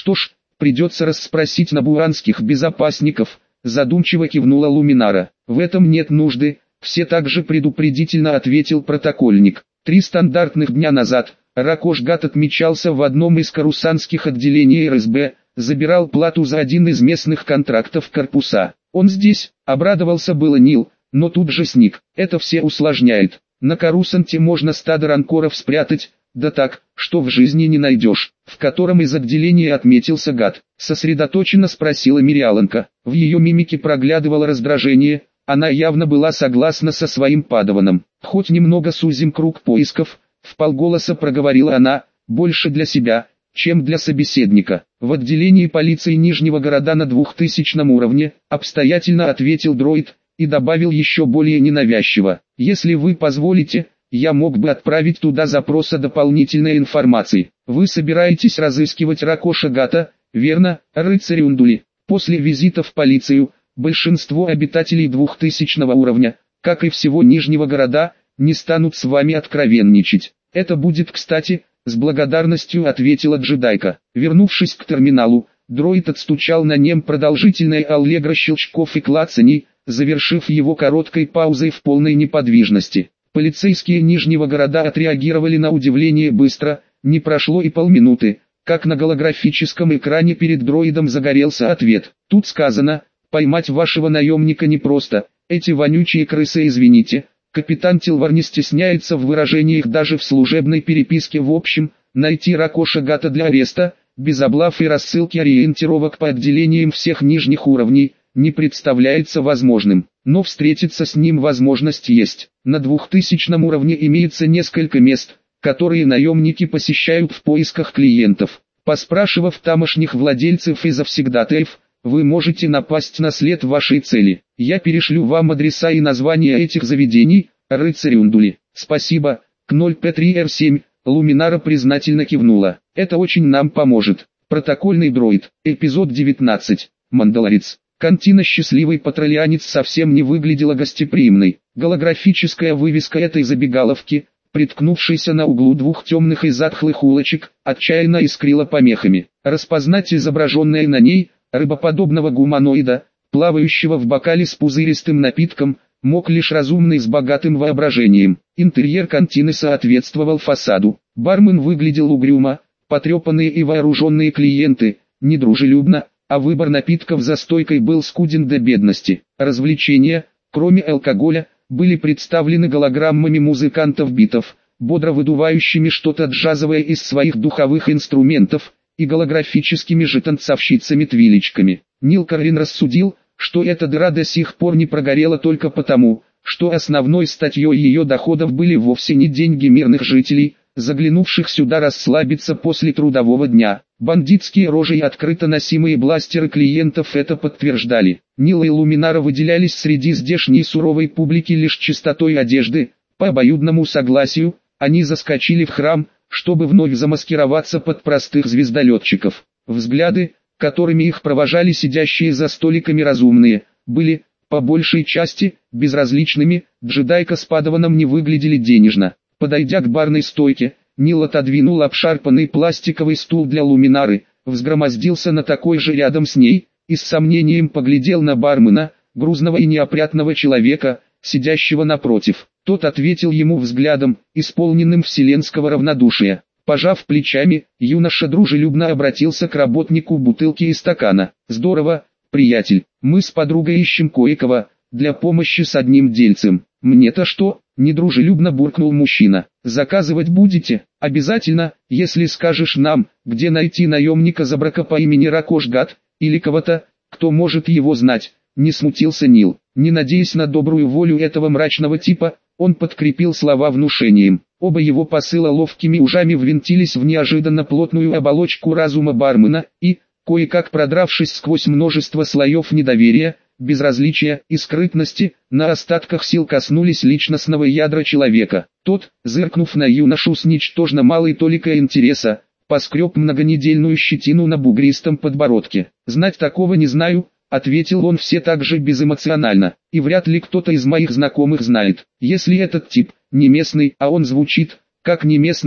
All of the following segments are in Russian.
Что ж, придется расспросить набуанских безопасников, задумчиво кивнула Луминара. В этом нет нужды, все так же предупредительно ответил протокольник. 3 стандартных дня назад Ракош Гат отмечался в одном из карусанских отделений РСБ, забирал плату за один из местных контрактов корпуса. Он здесь, обрадовался было Нил, но тут же сник. Это все усложняет. На Карусанте можно стадо ранкоров спрятать, да так, что в жизни не найдешь. В котором из отделений отметился Гат? Сосредоточенно спросила Мириаланка. В ее мимике проглядывало раздражение, она явно была согласна со своим падаваном. Хоть немного сузим круг поисков, вполголоса проговорила она, больше для себя, чем для собеседника. В отделении полиции Нижнего города на 2000 уровне, обстоятельно ответил дроид, и добавил еще более ненавязчиво. Если вы позволите, я мог бы отправить туда запрос о дополнительной информации. Вы собираетесь разыскивать Ракоша Гата, верно, рыцарь Ундули? После визита в полицию, большинство обитателей 2000 уровня, как и всего Нижнего города, не станут с вами откровенничать. Это будет кстати, с благодарностью ответила джедайка. Вернувшись к терминалу, дроид отстучал на нем продолжительное аллегро щелчков и клацаний, завершив его короткой паузой в полной неподвижности. Полицейские Нижнего города отреагировали на удивление быстро, не прошло и полминуты, как на голографическом экране перед дроидом загорелся ответ. Тут сказано, поймать вашего наемника непросто, эти вонючие крысы, извините. Капитан Тилвар не стесняется в выражениях даже в служебной переписке. В общем, найти Ракоша Гата для ареста, без облав и рассылки ориентировок по отделениям всех нижних уровней, не представляется возможным. Но встретиться с ним возможность есть. На 2000 уровне имеется несколько мест, которые наемники посещают в поисках клиентов. Поспрашивав тамошних владельцев и завсегдатаев, вы можете напасть на след вашей цели. Я перешлю вам адреса и названия этих заведений, рыцарь Ундули. Спасибо, Кноль П3Р7, Луминара признательно кивнула. Это очень нам поможет. Протокольный дроид, эпизод 19, Мандалорец. Кантина «Счастливый патрулянец» совсем не выглядела гостеприимной. Голографическая вывеска этой забегаловки, приткнувшаяся на углу 2 темных и затхлых улочек, отчаянно искрила помехами. Распознать изображенное на ней, рыбоподобного гуманоида, плавающего в бокале с пузыристым напитком, мог лишь разумный с богатым воображением. Интерьер кантины соответствовал фасаду. Бармен выглядел угрюмо, потрепанные и вооруженные клиенты, недружелюбно, а выбор напитков за стойкой был скуден до бедности. Развлечения, кроме алкоголя, были представлены голограммами музыкантов-битов, бодро выдувающими что-то джазовое из своих духовых инструментов, и голографическими же танцовщицами-твилечками. Нил Каррин рассудил, что эта дыра до сих пор не прогорела только потому, что основной статьей ее доходов были вовсе не деньги мирных жителей, заглянувших сюда расслабиться после трудового дня. Бандитские рожи и открыто носимые бластеры клиентов это подтверждали. Нил и Луминара выделялись среди здешней суровой публики лишь чистотой одежды. По обоюдному согласию, они заскочили в храм, чтобы вновь замаскироваться под простых звездолетчиков. Взгляды, которыми их провожали сидящие за столиками разумные, были, по большей части, безразличными. Джедайка с Падаваном не выглядели денежно. Подойдя к барной стойке, Нил отодвинул обшарпанный пластиковый стул для Луминары, взгромоздился на такой же рядом с ней, и с сомнением поглядел на бармена, грузного и неопрятного человека, сидящего напротив. Тот ответил ему взглядом, исполненным вселенского равнодушия. Пожав плечами, юноша дружелюбно обратился к работнику бутылки и стакана. «Здорово, приятель, мы с подругой ищем кое-кого, для помощи с одним дельцем». «Мне-то что?» – недружелюбно буркнул мужчина. «Заказывать будете? Обязательно, если скажешь нам, где найти наемника Забрака по имени Ракош Гат, или кого-то, кто может его знать». Не смутился Нил. Не надеясь на добрую волю этого мрачного типа, он подкрепил слова внушением. Оба его посыла ловкими ужами ввинтились в неожиданно плотную оболочку разума бармена, и, кое-как продравшись сквозь множество слоев недоверия, безразличия и скрытности, на остатках сил коснулись личностного ядра человека. Тот, зыркнув на юношу с ничтожно малой толикой интереса, поскреб многонедельную щетину на бугристом подбородке. «Знать такого не знаю», — ответил он все так же безэмоционально, «и вряд ли кто-то из моих знакомых знает. Если этот тип не местный, а он звучит как не местный,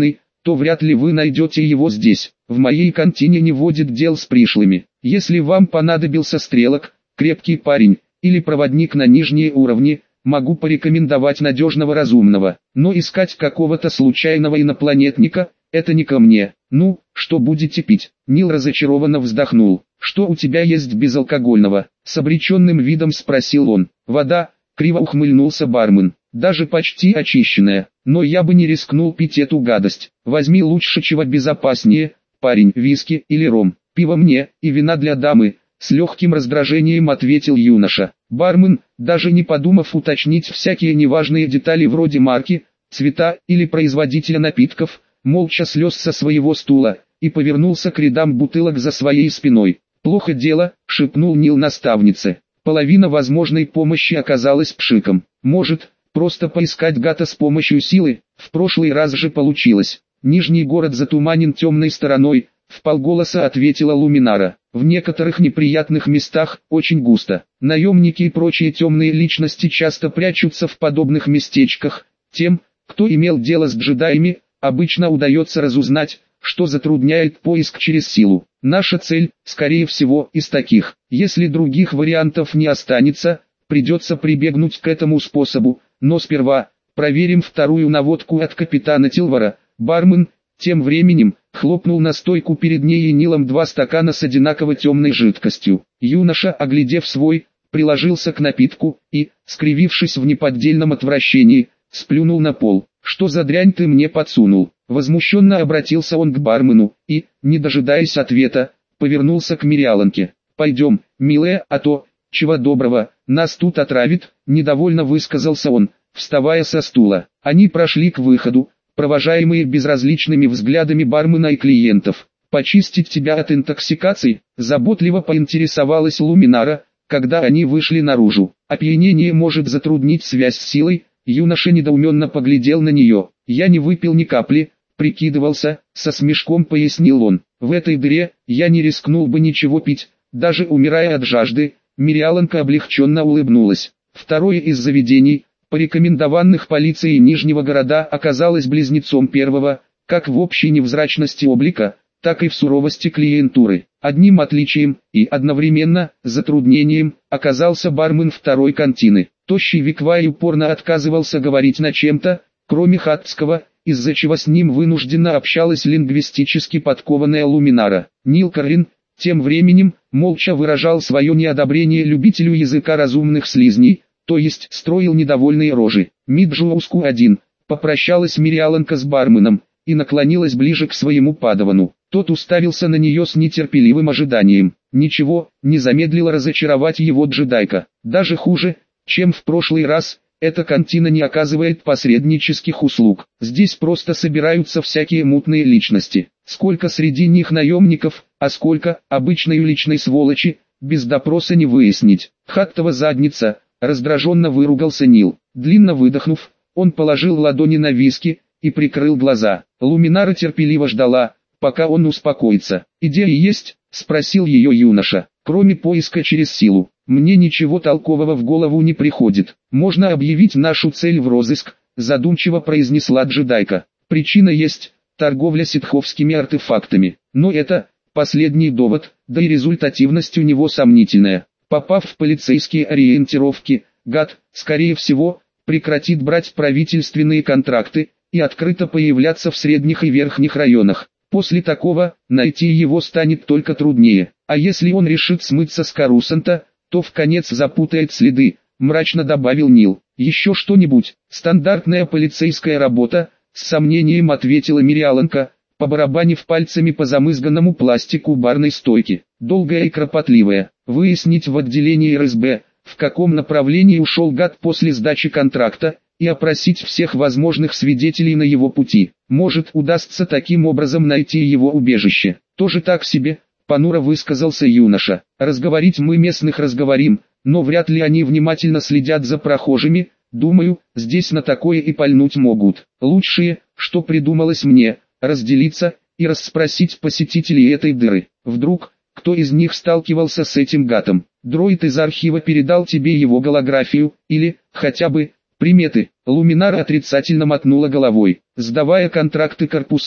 то вряд ли вы найдете его здесь. В моей контине не водит дел с пришлыми. Если вам понадобился стрелок, крепкий парень, или проводник на нижние уровни, могу порекомендовать надежного разумного. Но искать какого-то случайного инопланетника – это не ко мне. Ну, что будете пить? Нил разочарованно вздохнул. Что у тебя есть безалкогольного? С обреченным видом спросил он. Вода, криво ухмыльнулся бармен. Даже почти очищенная. Но я бы не рискнул пить эту гадость. Возьми лучше чего безопаснее, парень, виски или ром. Пиво мне и вина для дамы. С легким раздражением ответил юноша. Бармен, даже не подумав уточнить всякие неважные детали вроде марки, цвета или производителя напитков, молча слез со своего стула и повернулся к рядам бутылок за своей спиной. «Плохо дело», — шепнул Нил наставнице. Половина возможной помощи оказалась пшиком. Может, просто поискать гата с помощью силы? В прошлый раз же получилось. Нижний город затуманен темной стороной, вполголоса ответила Луминара. В некоторых неприятных местах очень густо. Наемники и прочие темные личности часто прячутся в подобных местечках. Тем, кто имел дело с джедаями, обычно удается разузнать, что затрудняет поиск через силу. Наша цель, скорее всего, из таких. Если других вариантов не останется, придется прибегнуть к этому способу, но сперва проверим вторую наводку от капитана Тилвара. Бармен, тем временем, хлопнул на стойку перед ней и Нилом 2 стакана с одинаково темной жидкостью. Юноша, оглядев свой, приложился к напитку и, скривившись в неподдельном отвращении, сплюнул на пол. «Что за дрянь ты мне подсунул?» Возмущенно обратился он к бармену и, не дожидаясь ответа, повернулся к Мириаланке. «Пойдем, милая, а то, чего доброго, нас тут отравит», недовольно высказался он, вставая со стула. Они прошли к выходу, провожаемые безразличными взглядами бармена и клиентов. «Почистить тебя от интоксикации?» – заботливо поинтересовалась Луминара, когда они вышли наружу. «Опьянение может затруднить связь с силой». Юноша недоуменно поглядел на нее. «Я не выпил ни капли, прикидывался», со смешком пояснил он. «В этой дыре я не рискнул бы ничего пить, даже умирая от жажды». Мириаланка облегченно улыбнулась. Второе из заведений, порекомендованных полицией Нижнего города, оказалось близнецом первого, как в общей невзрачности облика, так и в суровости клиентуры. Одним отличием и одновременно затруднением оказался бармен второй кантины. Тощий Виквай упорно отказывался говорить на чем-то, кроме хаттского, из-за чего с ним вынужденно общалась лингвистически подкованная Луминара. Нил Каррин, тем временем, молча выражал свое неодобрение любителю языка разумных слизней, то есть строил недовольные рожи. Миджоуску-1, попрощалась Мириаланка с барменом и наклонилась ближе к своему падавану. Тот уставился на нее с нетерпеливым ожиданием. Ничего, не замедлила разочаровать его джедайка. Даже хуже, чем в прошлый раз, эта кантина не оказывает посреднических услуг. Здесь просто собираются всякие мутные личности. Сколько среди них наемников, а сколько обычной уличной сволочи, без допроса не выяснить. «Хаттова задница», раздраженно выругался Нил. Длинно выдохнув, он положил ладони на виски и прикрыл глаза. Луминара терпеливо ждала, пока он успокоится. «Идея есть?» – спросил ее юноша. «Кроме поиска через силу, мне ничего толкового в голову не приходит. Можно объявить нашу цель в розыск», – задумчиво произнесла джедайка. «Причина есть – торговля ситховскими артефактами. Но это последний довод, да и результативность у него сомнительная. Попав в полицейские ориентировки, гад, скорее всего, прекратит брать правительственные контракты и открыто появляться в средних и верхних районах. После такого, найти его станет только труднее. А если он решит смыться с Карусанта, то вконец запутает следы», – мрачно добавил Нил. «Еще что-нибудь?» «Стандартная полицейская работа», – с сомнением ответила Мириаланка, побарабанив пальцами по замызганному пластику барной стойки. «Долгая и кропотливая. Выяснить в отделении РСБ, в каком направлении ушел гад после сдачи контракта, и опросить всех возможных свидетелей на его пути. Может, удастся таким образом найти его убежище». «Тоже так себе», — понуро высказался юноша. «Разговорить мы местных разговорим, но вряд ли они внимательно следят за прохожими. Думаю, здесь на такое и пальнуть могут. Лучшее, что придумалось мне, разделиться и расспросить посетителей этой дыры. Вдруг кто из них сталкивался с этим гадом. Дроид из архива передал тебе его голографию, или, хотя бы, приметы». Луминара отрицательно мотнула головой. «Сдавая контракты корпуса,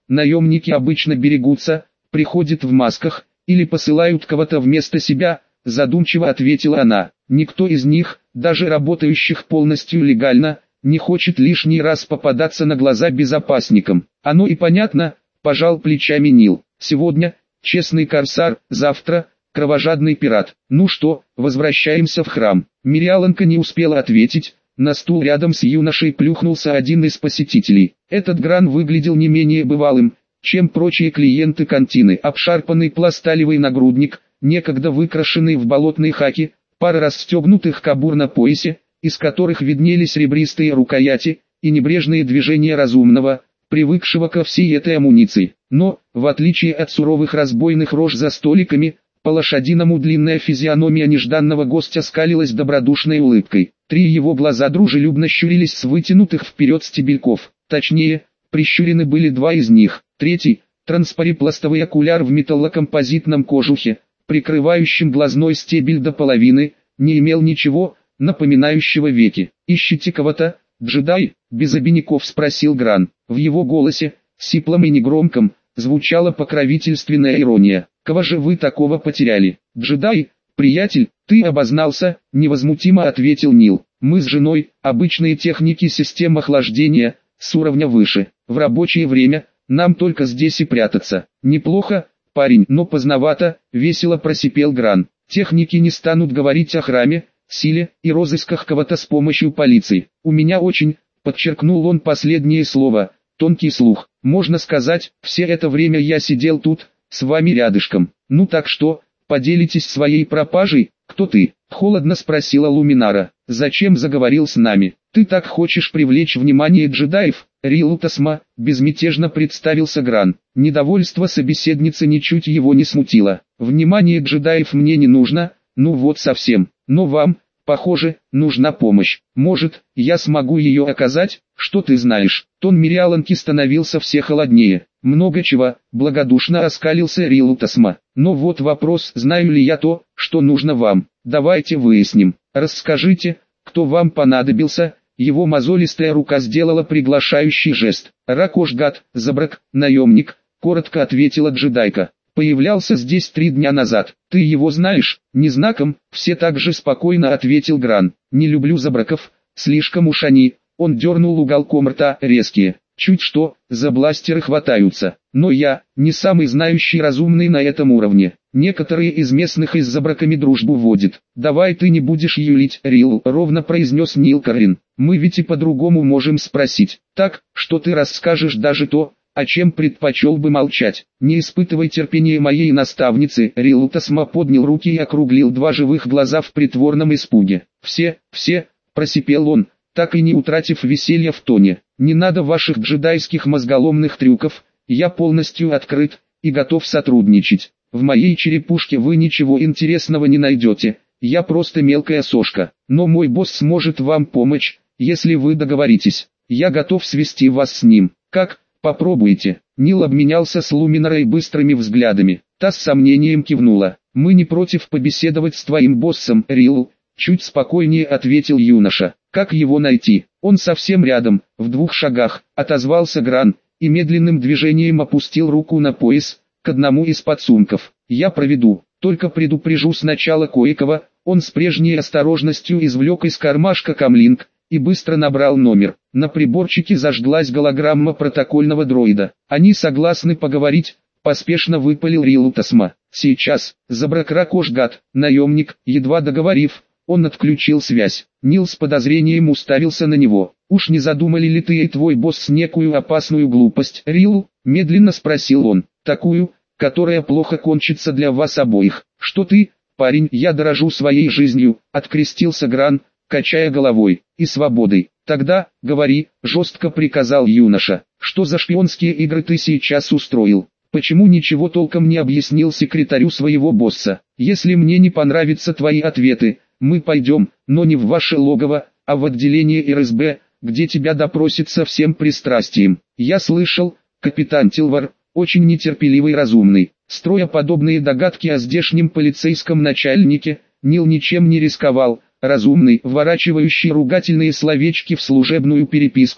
наемники обычно берегутся, приходят в масках, или посылают кого-то вместо себя, задумчиво ответила она. Никто из них, даже работающих полностью легально, не хочет лишний раз попадаться на глаза безопасникам. Оно и понятно, пожал плечами Нил. Сегодня честный корсар, завтра кровожадный пират. Ну что, возвращаемся в храм. Мириаланка не успела ответить. На стул рядом с юношей плюхнулся один из посетителей. Этот Гран выглядел не менее бывалым, чем прочие клиенты кантины. Обшарпанный пласталевый нагрудник, некогда выкрашенный в болотные хаки, пара расстегнутых кобур на поясе, из которых виднелись ребристые рукояти, и небрежные движения разумного, привыкшего ко всей этой амуниции. Но, в отличие от суровых разбойных рож за столиками, по-лошадиному длинная физиономия нежданного гостя скалилась добродушной улыбкой. Три его глаза дружелюбно щурились с вытянутых вперед стебельков. Точнее, прищурены были два из них. Третий, транспарипластовый окуляр в металлокомпозитном кожухе, прикрывающим глазной стебель до половины, не имел ничего, напоминающего веки. «Ищите кого-то, джедай?» — без обиняков спросил Гран. В его голосе, сиплом и негромком, звучала покровительственная ирония. «Кого же вы такого потеряли?» «Джедай, приятель, ты обознался», — невозмутимо ответил Нил. «Мы с женой, обычные техники систем охлаждения, с уровня выше. В рабочее время, нам только здесь и прятаться». «Неплохо, парень, но поздновато», — весело просипел Гран. «Техники не станут говорить о храме, силе и розысках кого-то с помощью полиции. У меня очень», — подчеркнул он последнее слово, — «тонкий слух. Можно сказать, все это время я сидел тут, с вами рядышком. Ну так что, поделитесь своей пропажей?» «Кто ты?» — холодно спросила Луминара. «Зачем заговорил с нами? Ты так хочешь привлечь внимание джедаев?» «Рилутасма», — безмятежно представился Гран. Недовольство собеседницы ничуть его не смутило. «Внимание джедаев мне не нужно, ну вот совсем. Но вам, похоже, нужна помощь. Может, я смогу ее оказать? Что ты знаешь?» Тон Мириаланки становился все холоднее. «Много чего», — благодушно оскалился Рилутасма. «Но вот вопрос, знаю ли я то, что нужно вам. Давайте выясним. Расскажите, кто вам понадобился?» Его мозолистая рука сделала приглашающий жест. «Ракош-гат, Забрак, наемник», — коротко ответила джедайка. «Появлялся здесь 3 дня назад. Ты его знаешь?» «Не знаком», — все так же спокойно ответил Гран. «Не люблю Забраков, слишком уж они». Он дернул уголком рта, резкие. «Чуть что, за бластеры хватаются. Но я, не самый знающий разумный на этом уровне. Некоторые из местных и с Забраками дружбу водят». «Давай ты не будешь юлить, Рил», — ровно произнес Нил Карин. «Мы ведь и по-другому можем спросить. Так, что ты расскажешь даже то, о чем предпочел бы молчать?» «Не испытывай терпения моей наставницы», — Рилутасма поднял руки и округлил 2 живых глаза в притворном испуге. «Все», — просипел он, так и не утратив веселья в тоне. «Не надо ваших джедайских мозголомных трюков, я полностью открыт и готов сотрудничать. В моей черепушке вы ничего интересного не найдете, я просто мелкая сошка. Но мой босс сможет вам помочь, если вы договоритесь. Я готов свести вас с ним. Как? Попробуйте». Нил обменялся с Луминарой быстрыми взглядами. Та с сомнением кивнула. «Мы не против побеседовать с твоим боссом, Рил», — чуть спокойнее ответил юноша. «Как его найти?» «Он совсем рядом, в 2 шагах», — отозвался Гран, и медленным движением опустил руку на пояс, к одному из подсумков. «Я проведу, только предупрежу сначала кое-кого». Он с прежней осторожностью извлек из кармашка камлинг и быстро набрал номер. На приборчике зажглась голограмма протокольного дроида. «Они согласны поговорить», — поспешно выпалил Рилутасма. «Сейчас». Забрак Ракош-гат, наемник, едва договорив, он отключил связь. Нил с подозрением уставился на него. «Уж не задумали ли ты и твой босс некую опасную глупость, Рил?» — медленно спросил он. «Такую, которая плохо кончится для вас обоих». «Что ты, парень, я дорожу своей жизнью», — открестился Гран, качая головой, — «и свободой». «Тогда, говори», — жестко приказал юноша. «Что за шпионские игры ты сейчас устроил? Почему ничего толком не объяснил секретарю своего босса? Если мне не понравятся твои ответы, мы пойдем, но не в ваше логово, а в отделение РСБ, где тебя допросят со всем пристрастием». «Я слышал, капитан Тилвар, очень нетерпеливый и разумный». Строя подобные догадки о здешнем полицейском начальнике, Нил ничем не рисковал. Разумный, вворачивающий ругательные словечки в служебную переписку,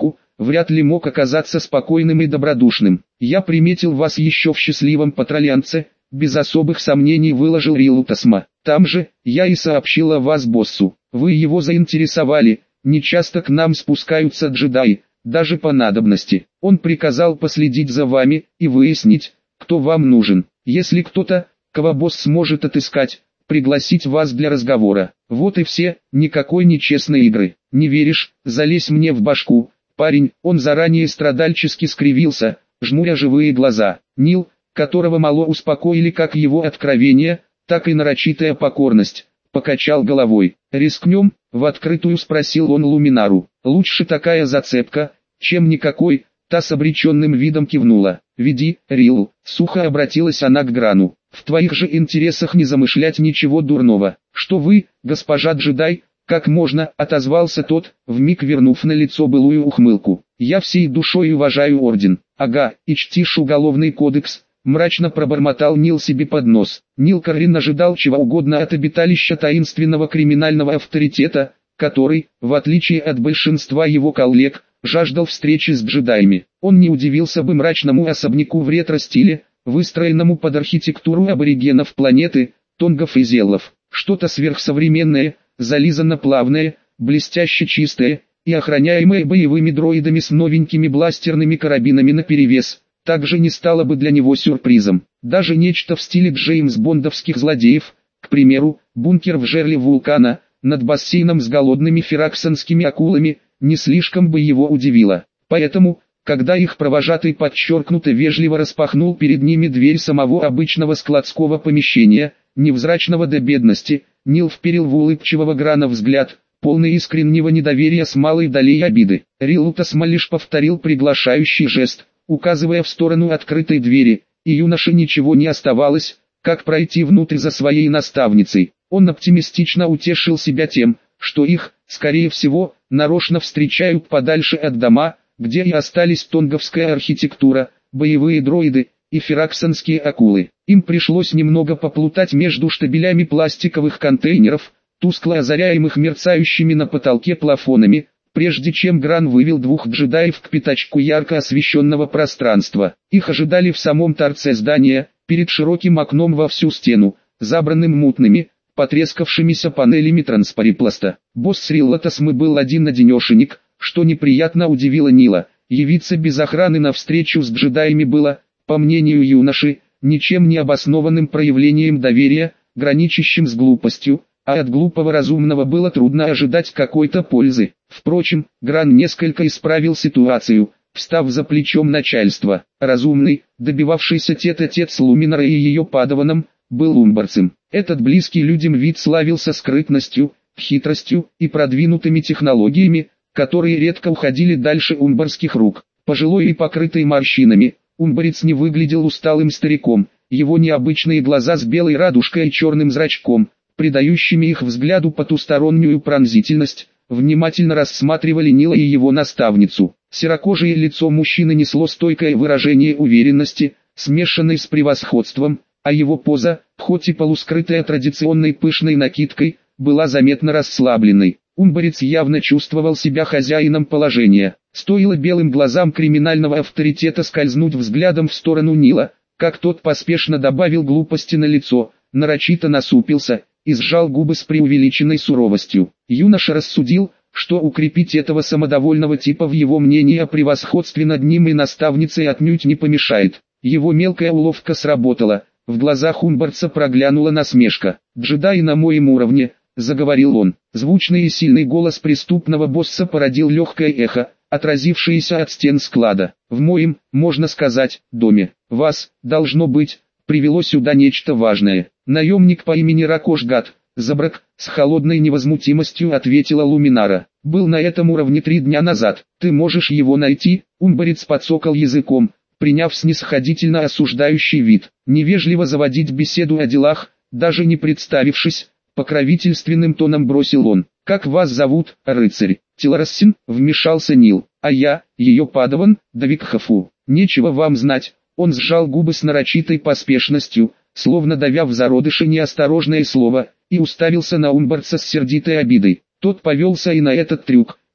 вряд ли мог оказаться спокойным и добродушным. «Я приметил вас еще в счастливом патрулянце», без особых сомнений выложил Рилл Тасма. «Там же, я и сообщил о вас боссу. Вы его заинтересовали, нечасто к нам спускаются джедаи, даже по надобности. Он приказал последить за вами и выяснить, кто вам нужен. Если кто-то, кого босс сможет отыскать, пригласить вас для разговора. Вот и все, никакой нечестной игры. Не веришь, залезь мне в башку, парень». Он заранее страдальчески скривился, жмуря живые глаза. Нил, которого мало успокоили как его откровения, так и нарочитая покорность, покачал головой. «Рискнем?» — в открытую спросил он Луминару. «Лучше такая зацепка, чем никакой», — та с обреченным видом кивнула. «Веди, Рилл», — сухо обратилась она к Грану. «В твоих же интересах не замышлять ничего дурного». «Что вы, госпожа джедай?» «Как можно?» — отозвался тот, вмиг вернув на лицо былую ухмылку. «Я всей душой уважаю орден». «Ага, и чтишь уголовный кодекс», — мрачно пробормотал Нил себе под нос. Нил Каррин ожидал чего угодно от обиталища таинственного криминального авторитета, который, в отличие от большинства его коллег, жаждал встречи с джедаями. Он не удивился бы мрачному особняку в ретро-стиле, выстроенному под архитектуру аборигенов планеты, тонгов и зеллов. Что-то сверхсовременное, зализанно-плавное, блестяще чистое и охраняемое боевыми дроидами с новенькими бластерными карабинами наперевес, также не стало бы для него сюрпризом. Даже нечто в стиле Джеймс-бондовских злодеев, к примеру, бункер в жерле вулкана, над бассейном с голодными фераксонскими акулами, не слишком бы его удивило. Поэтому, когда их провожатый подчеркнуто вежливо распахнул перед ними дверь самого обычного складского помещения, невзрачного до бедности, Нил вперил в улыбчивого Грана взгляд, полный искреннего недоверия с малой долей обиды. Рилл Тасма лишь повторил приглашающий жест, указывая в сторону открытой двери, и юноше ничего не оставалось, как пройти внутрь за своей наставницей. Он оптимистично утешил себя тем, что их, скорее всего, нарочно встречают подальше от дома, где и остались тонговская архитектура, боевые дроиды и фераксонские акулы. Им пришлось немного поплутать между штабелями пластиковых контейнеров, тускло озаряемых мерцающими на потолке плафонами, прежде чем Гран вывел двух джедаев к пятачку ярко освещенного пространства. Их ожидали в самом торце здания, перед широким окном во всю стену, забранным мутными, потрескавшимися панелями транспарипласта. Босс Рилла Тасмы был один-одинешенек, что неприятно удивило Нила. Явиться без охраны на встречу с джедаями было, по мнению юноши, ничем не обоснованным проявлением доверия, граничащим с глупостью, а от глупого разумного было трудно ожидать какой-то пользы. Впрочем, Гран несколько исправил ситуацию, встав за плечом начальства. Разумный, добивавшийся тет-а-тет с Луминарой и ее падаваном, был умбарцем. Этот близкий людям вид славился скрытностью, хитростью и продвинутыми технологиями, которые редко уходили дальше умбарских рук. Пожилой и покрытый морщинами, умбарец не выглядел усталым стариком, его необычные глаза с белой радужкой и черным зрачком, придающими их взгляду потустороннюю пронзительность, внимательно рассматривали Нила и его наставницу. Серокожее лицо мужчины несло стойкое выражение уверенности, смешанной с превосходством, а его поза, хоть и полускрытая традиционной пышной накидкой, была заметно расслабленной. Умбарец явно чувствовал себя хозяином положения. Стоило белым глазам криминального авторитета скользнуть взглядом в сторону Нила, как тот поспешно добавил глупости на лицо, нарочито насупился и сжал губы с преувеличенной суровостью. Юноша рассудил, что укрепить этого самодовольного типа в его мнении о превосходстве над ним и наставницей отнюдь не помешает. Его мелкая уловка сработала, в глазах умбарца проглянула насмешка. «Джедай на моем уровне», — заговорил он. Звучный и сильный голос преступного босса породил легкое эхо, отразившееся от стен склада. «В моем, можно сказать, доме. Вас, должно быть, привело сюда нечто важное». Наемник по имени Ракош Гат, Забрак, с холодной невозмутимостью ответила Луминара. «Был на этом уровне 3 дня назад. Ты можешь его найти?» Умбарец подсокал языком, приняв снисходительно осуждающий вид. Невежливо заводить беседу о делах, даже не представившись, покровительственным тоном бросил он. «Как вас зовут, рыцарь?» «Тиларассин», вмешался Нил. «А я, ее падаван, Давикхафу. Нечего вам знать». Он сжал губы с нарочитой поспешностью, словно давя в зародыше неосторожное слово, и уставился на умбарца с сердитой обидой. Тот повелся и на этот трюк,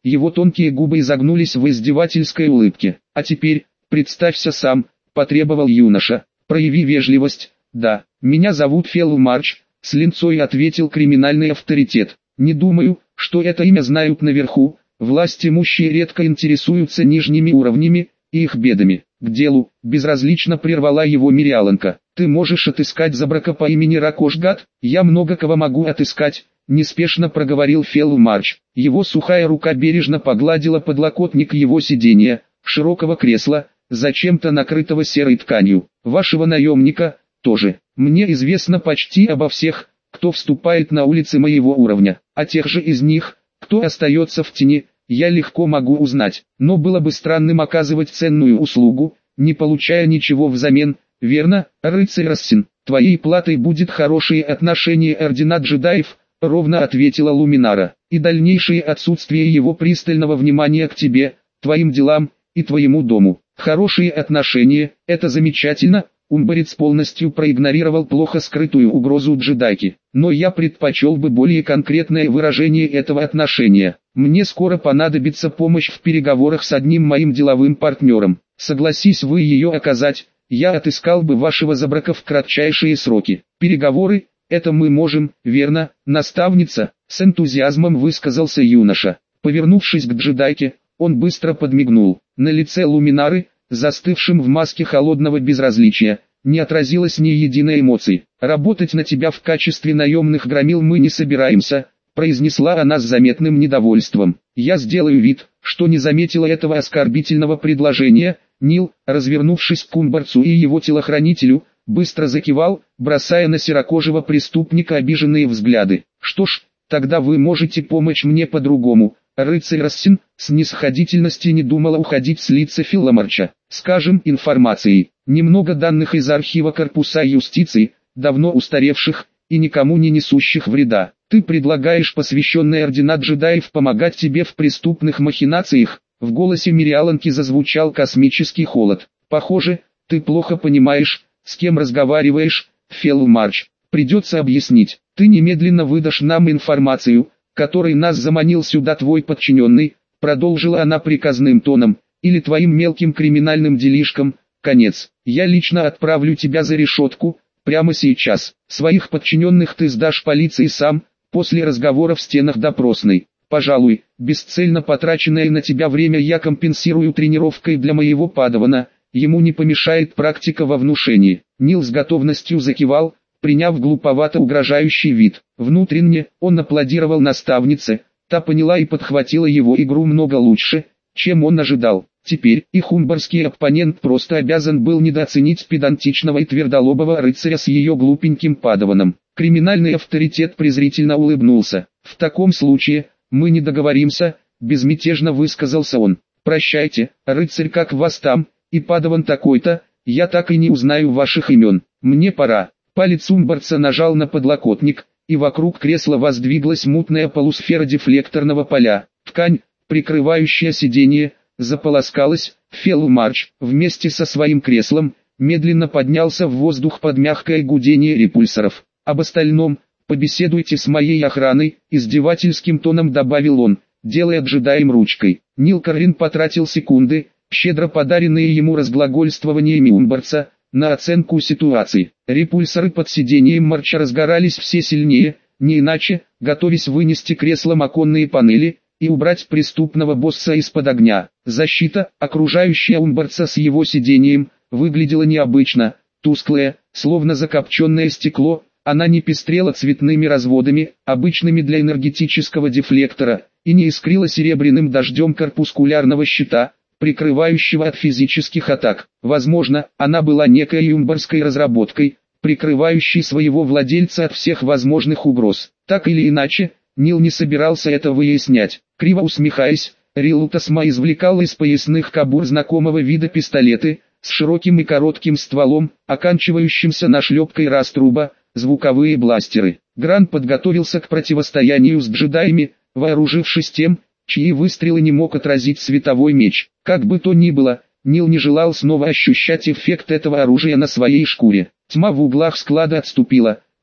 Его тонкие губы изогнулись в издевательской улыбке. «А теперь, представься сам», — потребовал юноша. «Прояви вежливость». «Да, меня зовут Фелл Марч», — с линцой ответил криминальный авторитет. «Не думаю, что это имя знают наверху. Власть имущие редко интересуются нижними уровнями и их бедами». «К делу», — безразлично прервала его Мириаланка. «Ты можешь отыскать Забрака по имени Ракошгат?» «Я много кого могу отыскать», — неспешно проговорил Фелл Марч. Его сухая рука бережно погладила подлокотник его сиденья, широкого кресла, зачем-то накрытого серой тканью. «Вашего наемника тоже. Мне известно почти обо всех, кто вступает на улицы моего уровня, а тех же из них, кто остается в тени, я легко могу узнать. Но было бы странным оказывать ценную услугу, не получая ничего взамен, верно, рыцарь Рассин? Твоей платой будет хорошее отношение ордена джедаев», — ровно ответила Луминара, «и дальнейшее отсутствие его пристального внимания к тебе, твоим делам и твоему дому». «Хорошие отношения, это замечательно», — Умбарец полностью проигнорировал плохо скрытую угрозу джедайки. «Но я предпочел бы более конкретное выражение этого отношения. Мне скоро понадобится помощь в переговорах с одним моим деловым партнером. Согласись вы ее оказать, я отыскал бы вашего Забрака в кратчайшие сроки. Переговоры, это мы можем, верно, наставница?» С энтузиазмом высказался юноша. Повернувшись к джедайке, он быстро подмигнул. На лице Луминары, застывшим в маске холодного безразличия, не отразилось ни единой эмоции. «Работать на тебя в качестве наемных громил мы не собираемся», — произнесла она с заметным недовольством. «Я сделаю вид, что не заметила этого оскорбительного предложения». Нил, развернувшись к Умбарцу и его телохранителю, быстро закивал, бросая на серокожего преступника обиженные взгляды. «Что ж, тогда вы можете помочь мне по-другому». Рыцарь Рассин, снисходительности не думала уходить с лица Филла Марча. «Скажем, информацией. Немного данных из архива корпуса юстиции, давно устаревших и никому не несущих вреда. Ты предлагаешь посвященные ордена джедаев помогать тебе в преступных махинациях?» В голосе Мириаланки зазвучал космический холод. «Похоже, ты плохо понимаешь, с кем разговариваешь, Фелл Марч. Придется объяснить. Ты немедленно выдашь нам информацию, которой нас заманил сюда твой подчиненный», — продолжила она приказным тоном, «или твоим мелким криминальным делишкам, конец. Я лично отправлю тебя за решетку, прямо сейчас. Своих подчиненных ты сдашь полиции сам, после разговора в стенах допросной. Пожалуй, бесцельно потраченное на тебя время я компенсирую тренировкой для моего падавана, ему не помешает практика во внушении». Нил с готовностью закивал, приняв глуповато угрожающий вид. Внутренне, он аплодировал наставнице, та поняла и подхватила его игру много лучше, чем он ожидал. Теперь их умбарский оппонент просто обязан был недооценить педантичного и твердолобого рыцаря с ее глупеньким падаваном. Криминальный авторитет презрительно улыбнулся. «В таком случае, мы не договоримся», — безмятежно высказался он. «Прощайте, рыцарь, как вас там, и падаван такой-то, я так и не узнаю ваших имен. Мне пора». Палец Умбарца нажал на подлокотник, и вокруг кресла воздвиглась мутная полусфера дефлекторного поля. Ткань, прикрывающая сиденье, заполоскалась. Фелл Марч, вместе со своим креслом, медленно поднялся в воздух под мягкое гудение репульсоров. «Об остальном, побеседуйте с моей охраной», — издевательским тоном добавил он, делая джедаем ручкой. Нил Каррин потратил секунды, щедро подаренные ему разглагольствованиями Умбарца, на оценку ситуации. Репульсоры под сиденьем Марча разгорались все сильнее, не иначе, готовясь вынести креслом оконные панели и убрать преступного босса из-под огня. Защита, окружающая Умбарца с его сиденьем, выглядела необычно, тусклая, словно закопченное стекло. Она не пестрела цветными разводами, обычными для энергетического дефлектора, и не искрила серебряным дождем корпускулярного щита, прикрывающего от физических атак. Возможно, она была некой умбарской разработкой, прикрывающей своего владельца от всех возможных угроз. Так или иначе, Нил не собирался это выяснять. Криво усмехаясь, Рилл Тасма извлекал из поясных кобур знакомого вида пистолеты, с широким и коротким стволом, оканчивающимся нашлепкой раструба, звуковые бластеры. Грант подготовился к противостоянию с джедаями, вооружившись тем, чьи выстрелы не мог отразить световой меч. Как бы то ни было, Нил не желал снова ощущать эффект этого оружия на своей шкуре. Тьма в углах склада отступила,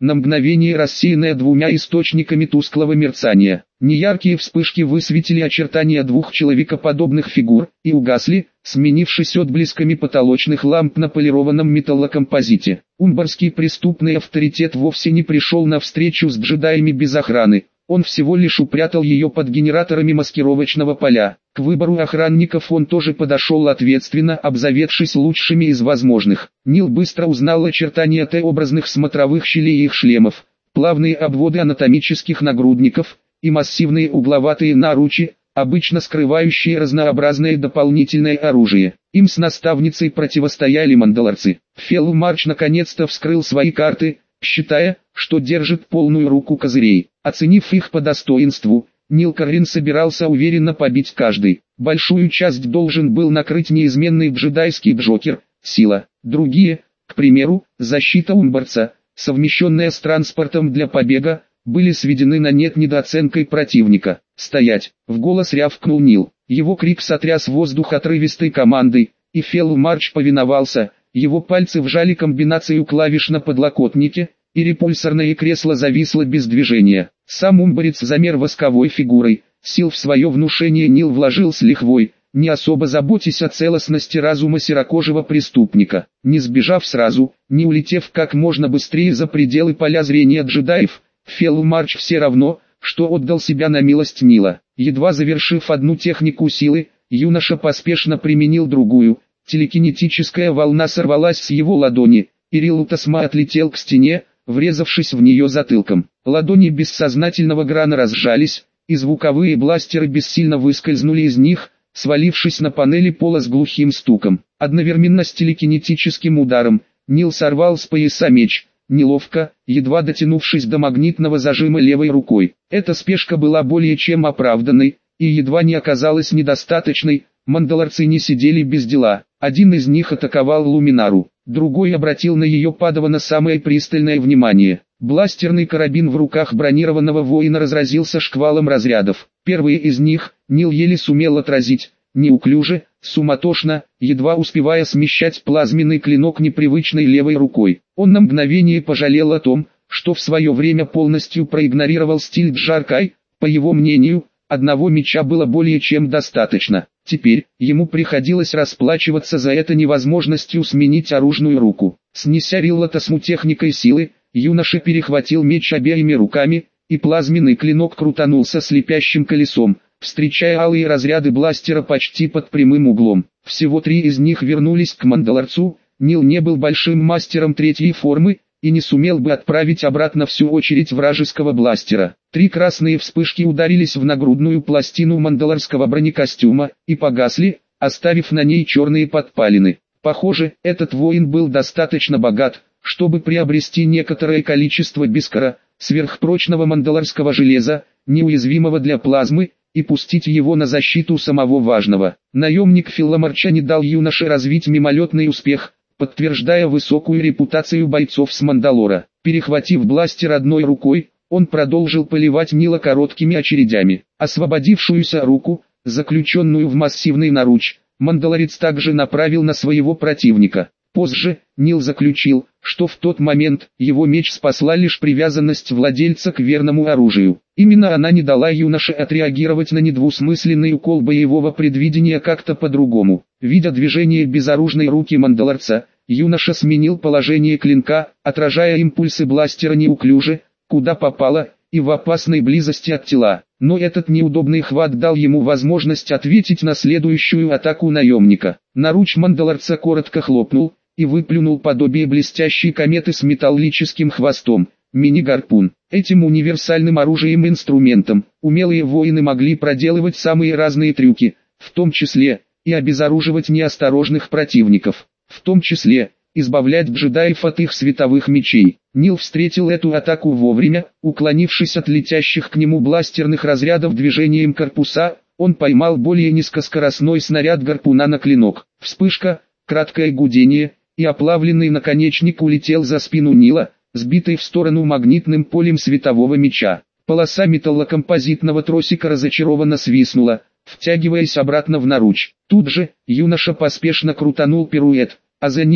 на мгновение рассеянная двумя источниками тусклого мерцания. Неяркие вспышки высветили очертания двух человекоподобных фигур и угасли, сменившись отблесками потолочных ламп на полированном металлокомпозите. Умбарский преступный авторитет вовсе не пришел на встречу с джедаями без охраны. Он всего лишь упрятал ее под генераторами маскировочного поля. К выбору охранников он тоже подошел ответственно, обзаведшись лучшими из возможных. Нил быстро узнал очертания Т-образных смотровых щелей их шлемов, плавные обводы анатомических нагрудников и массивные угловатые наручи, обычно скрывающие разнообразное дополнительное оружие. Им с наставницей противостояли мандалорцы. Фелл Марч наконец-то вскрыл свои карты, считая, что держит полную руку козырей. Оценив их по достоинству, Нил Каррин собирался уверенно побить каждый. Большую часть должен был накрыть неизменный джедайский Джокер, сила. Другие, к примеру, защита Умбарца, совмещенная с транспортом для побега, были сведены на нет недооценкой противника. «Стоять!» — в голос рявкнул Нил. Его крик сотряс воздух отрывистой командой, и Фелл Марч повиновался. Его пальцы вжали комбинацию клавиш на подлокотнике, и репульсорное кресло зависло без движения. Сам умбарец замер восковой фигурой. Сил в свое внушение Нил вложил с лихвой, не особо заботясь о целостности разума серокожего преступника. Не сбежав сразу, не улетев как можно быстрее за пределы поля зрения джедаев, Фелл Марч все равно, что отдал себя на милость Нила. Едва завершив одну технику силы, юноша поспешно применил другую. Телекинетическая волна сорвалась с его ладони, и Рилутасма отлетел к стене, врезавшись в нее затылком. Ладони бессознательного Грана разжались, и звуковые бластеры бессильно выскользнули из них, свалившись на панели пола с глухим стуком. Одновременно с телекинетическим ударом, Нил сорвал с пояса меч, неловко, едва дотянувшись до магнитного зажима левой рукой. Эта спешка была более чем оправданной, и едва не оказалась недостаточной. Мандалорцы не сидели без дела. Один из них атаковал Луминару, другой обратил на ее падавана самое пристальное внимание. Бластерный карабин в руках бронированного воина разразился шквалом разрядов. Первые из них Нил еле сумел отразить, неуклюже, суматошно, едва успевая смещать плазменный клинок непривычной левой рукой. Он на мгновение пожалел о том, что в свое время полностью проигнорировал стиль Джаркай. По его мнению, одного меча было более чем достаточно. Теперь, ему приходилось расплачиваться за это невозможностью сменить оружную руку. Снеся Риллатасму техникой силы, юноша перехватил меч обеими руками, и плазменный клинок крутанулся слепящим колесом, встречая алые разряды бластера почти под прямым углом. Всего 3 из них вернулись к Мандалорцу. Нил не был большим мастером третьей формы, и не сумел бы отправить обратно всю очередь вражеского бластера. 3 красные вспышки ударились в нагрудную пластину мандалорского бронекостюма и погасли, оставив на ней черные подпалины. Похоже, этот воин был достаточно богат, чтобы приобрести некоторое количество бискара, сверхпрочного мандалорского железа, неуязвимого для плазмы, и пустить его на защиту самого важного. Наемник Фелла Марча не дал юноше развить мимолетный успех, подтверждая высокую репутацию бойцов с Мандалора. Перехватив бластер одной рукой, он продолжил поливать Нила короткими очередями. Освободившуюся руку, заключенную в массивный наруч, мандалорец также направил на своего противника. Позже, Нил заключил, что в тот момент его меч спасла лишь привязанность владельца к верному оружию. Именно она не дала юноше отреагировать на недвусмысленный укол боевого предвидения как-то по-другому. Видя движение безоружной руки мандалорца, юноша сменил положение клинка, отражая импульсы бластера неуклюже, куда попало, и в опасной близости от тела. Но этот неудобный хват дал ему возможность ответить на следующую атаку наемника. Наруч мандалорца коротко хлопнул, и выплюнул подобие блестящей кометы с металлическим хвостом, мини-гарпун. Этим универсальным оружием-инструментом, умелые воины могли проделывать самые разные трюки, в том числе, и обезоруживать неосторожных противников, в том числе, избавлять джедаев от их световых мечей. Нил встретил эту атаку вовремя, уклонившись от летящих к нему бластерных разрядов движением корпуса, он поймал более низкоскоростной снаряд гарпуна на клинок. Вспышка, краткое гудение, и оплавленный наконечник улетел за спину Нила, сбитый в сторону магнитным полем светового меча. Полоса металлокомпозитного тросика разочарованно свистнула, втягиваясь обратно в наруч. Тут же, юноша поспешно крутанул пируэт, а за ним,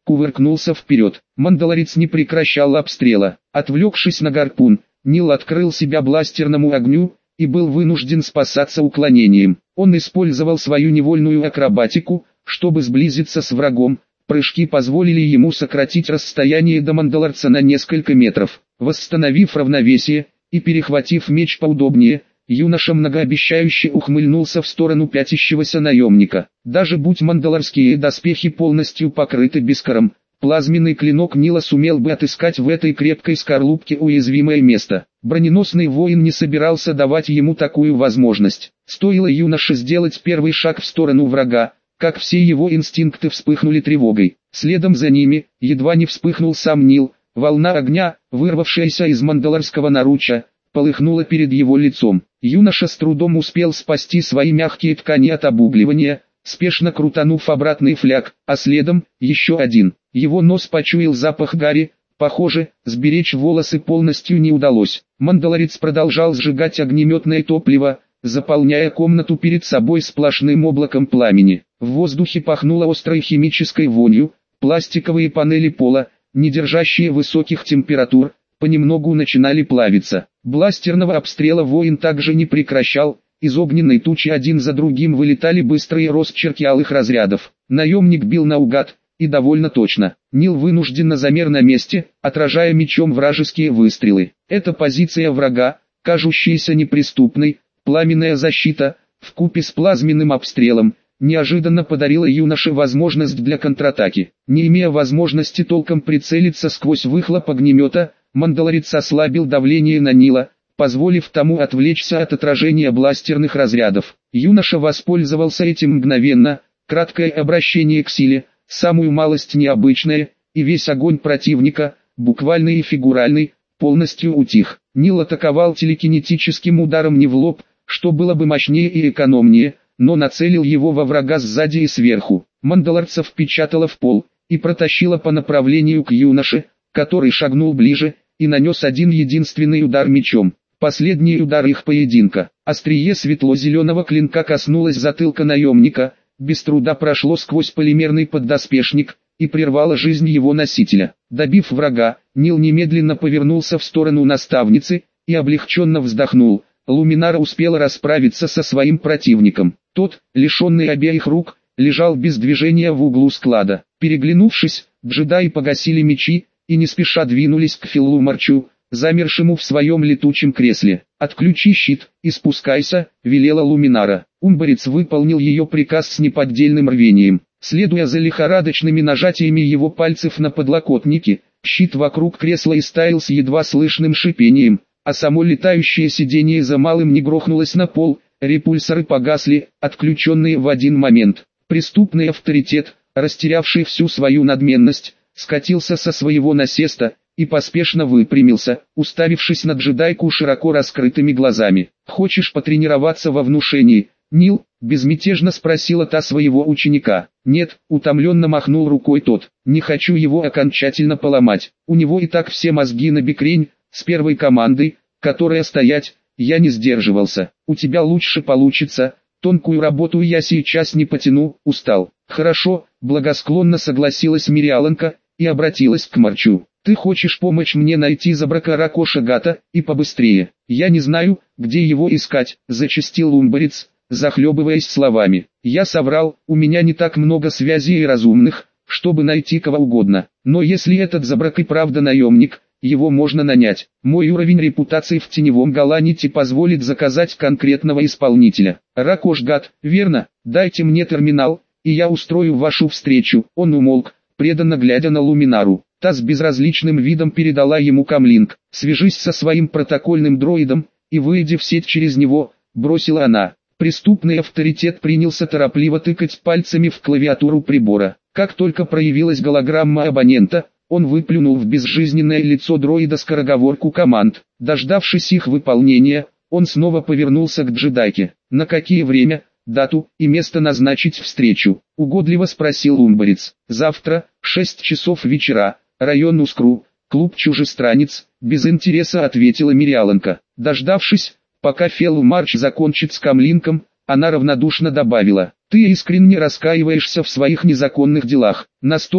кувыркнулся вперед. Мандалорец не прекращал обстрела. Отвлекшись на гарпун, Нил открыл себя бластерному огню и был вынужден спасаться уклонением. Он использовал свою невольную акробатику, чтобы сблизиться с врагом. Прыжки позволили ему сократить расстояние до мандалорца на несколько метров. Восстановив равновесие и перехватив меч поудобнее, юноша многообещающе ухмыльнулся в сторону пятящегося наемника. Даже будь мандалорские доспехи полностью покрыты бискаром, плазменный клинок Нила сумел бы отыскать в этой крепкой скорлупке уязвимое место. Броненосный воин не собирался давать ему такую возможность. Стоило юноше сделать первый шаг в сторону врага, как все его инстинкты вспыхнули тревогой. Следом за ними, едва не вспыхнул сам Нил, волна огня, вырвавшаяся из мандалорского наруча, полыхнула перед его лицом. Юноша с трудом успел спасти свои мягкие ткани от обугливания, спешно крутанув обратный фляг, а следом, еще один. Его нос почуял запах гари, похоже, сберечь волосы полностью не удалось. Мандалорец продолжал сжигать огнеметное топливо, заполняя комнату перед собой сплошным облаком пламени. В воздухе пахнуло острой химической вонью, пластиковые панели пола, не держащие высоких температур, понемногу начинали плавиться. Бластерного обстрела воин также не прекращал, из огненной тучи один за другим вылетали быстрые росчерки алых разрядов. Наемник бил наугад, и довольно точно. Нил вынужденно замер на месте, отражая мечом вражеские выстрелы. Эта позиция врага, кажущаяся неприступной, пламенная защита, вкупе с плазменным обстрелом, неожиданно подарила юноше возможность для контратаки. Не имея возможности толком прицелиться сквозь выхлоп огнемета, мандалорец ослабил давление на Нила, позволив тому отвлечься от отражения бластерных разрядов. Юноша воспользовался этим мгновенно, краткое обращение к силе, самую малость необычное, и весь огонь противника, буквальный и фигуральный, полностью утих. Нил атаковал телекинетическим ударом не в лоб, что было бы мощнее и экономнее, но нацелил его во врага сзади и сверху. Мандалорца впечатало в пол и протащило по направлению к юноше, который шагнул ближе и нанес один единственный удар мечом. Последний удар их поединка. Острие светло-зеленого клинка коснулось затылка наемника, без труда прошло сквозь полимерный поддоспешник и прервало жизнь его носителя. Добив врага, Нил немедленно повернулся в сторону наставницы и облегченно вздохнул. Луминара успела расправиться со своим противником. Тот, лишенный обеих рук, лежал без движения в углу склада. Переглянувшись, джедаи погасили мечи и не спеша двинулись к Филлу Марчу, замершему в своем летучем кресле. «Отключи щит и спускайся», — велела Луминара. Умбарец выполнил ее приказ с неподдельным рвением. Следуя за лихорадочными нажатиями его пальцев на подлокотники, щит вокруг кресла истаял с едва слышным шипением, а само летающее сиденье за малым не грохнулось на пол, репульсоры погасли, отключенные в один момент. Преступный авторитет, растерявший всю свою надменность, скатился со своего насеста и поспешно выпрямился, уставившись на джедайку широко раскрытыми глазами. «Хочешь потренироваться во внушении, Нил?» — безмятежно спросила та своего ученика. «Нет», — утомленно махнул рукой тот, — «не хочу его окончательно поломать. У него и так все мозги набекрень, с первой командой, которая стоять, я не сдерживался. У тебя лучше получится, тонкую работу я сейчас не потяну, устал». «Хорошо», — благосклонно согласилась Мириаланка и обратилась к Марчу. «Ты хочешь помочь мне найти Забрака Ракоша Гата, и побыстрее?» «Я не знаю, где его искать», — зачастил Умбарец, захлебываясь словами. «Я соврал, у меня не так много связей и разумных, чтобы найти кого угодно. Но если этот Забрак и правда наемник, его можно нанять. Мой уровень репутации в теневом Галаните позволит заказать конкретного исполнителя. Ракош Гат, верно? Дайте мне терминал, и я устрою вашу встречу». Он умолк, преданно глядя на Луминару. Та с безразличным видом передала ему камлинг. «Свяжись со своим протокольным дроидом, и выйди в сеть через него», — бросила она. Преступный авторитет принялся торопливо тыкать пальцами в клавиатуру прибора. Как только проявилась голограмма абонента, он выплюнул в безжизненное лицо дроида скороговорку команд. Дождавшись их выполнения, он снова повернулся к джедайке. «На какие время, дату и место назначить встречу?» — угодливо спросил Умбарец. «Завтра, 6 часов вечера, район Ускру, клуб «Чужестранец», — без интереса ответила Мириаланка. Дождавшись, пока Фелл Марч закончит с камлинком, она равнодушно добавила: «Ты искренне раскаиваешься в своих незаконных делах, настолько,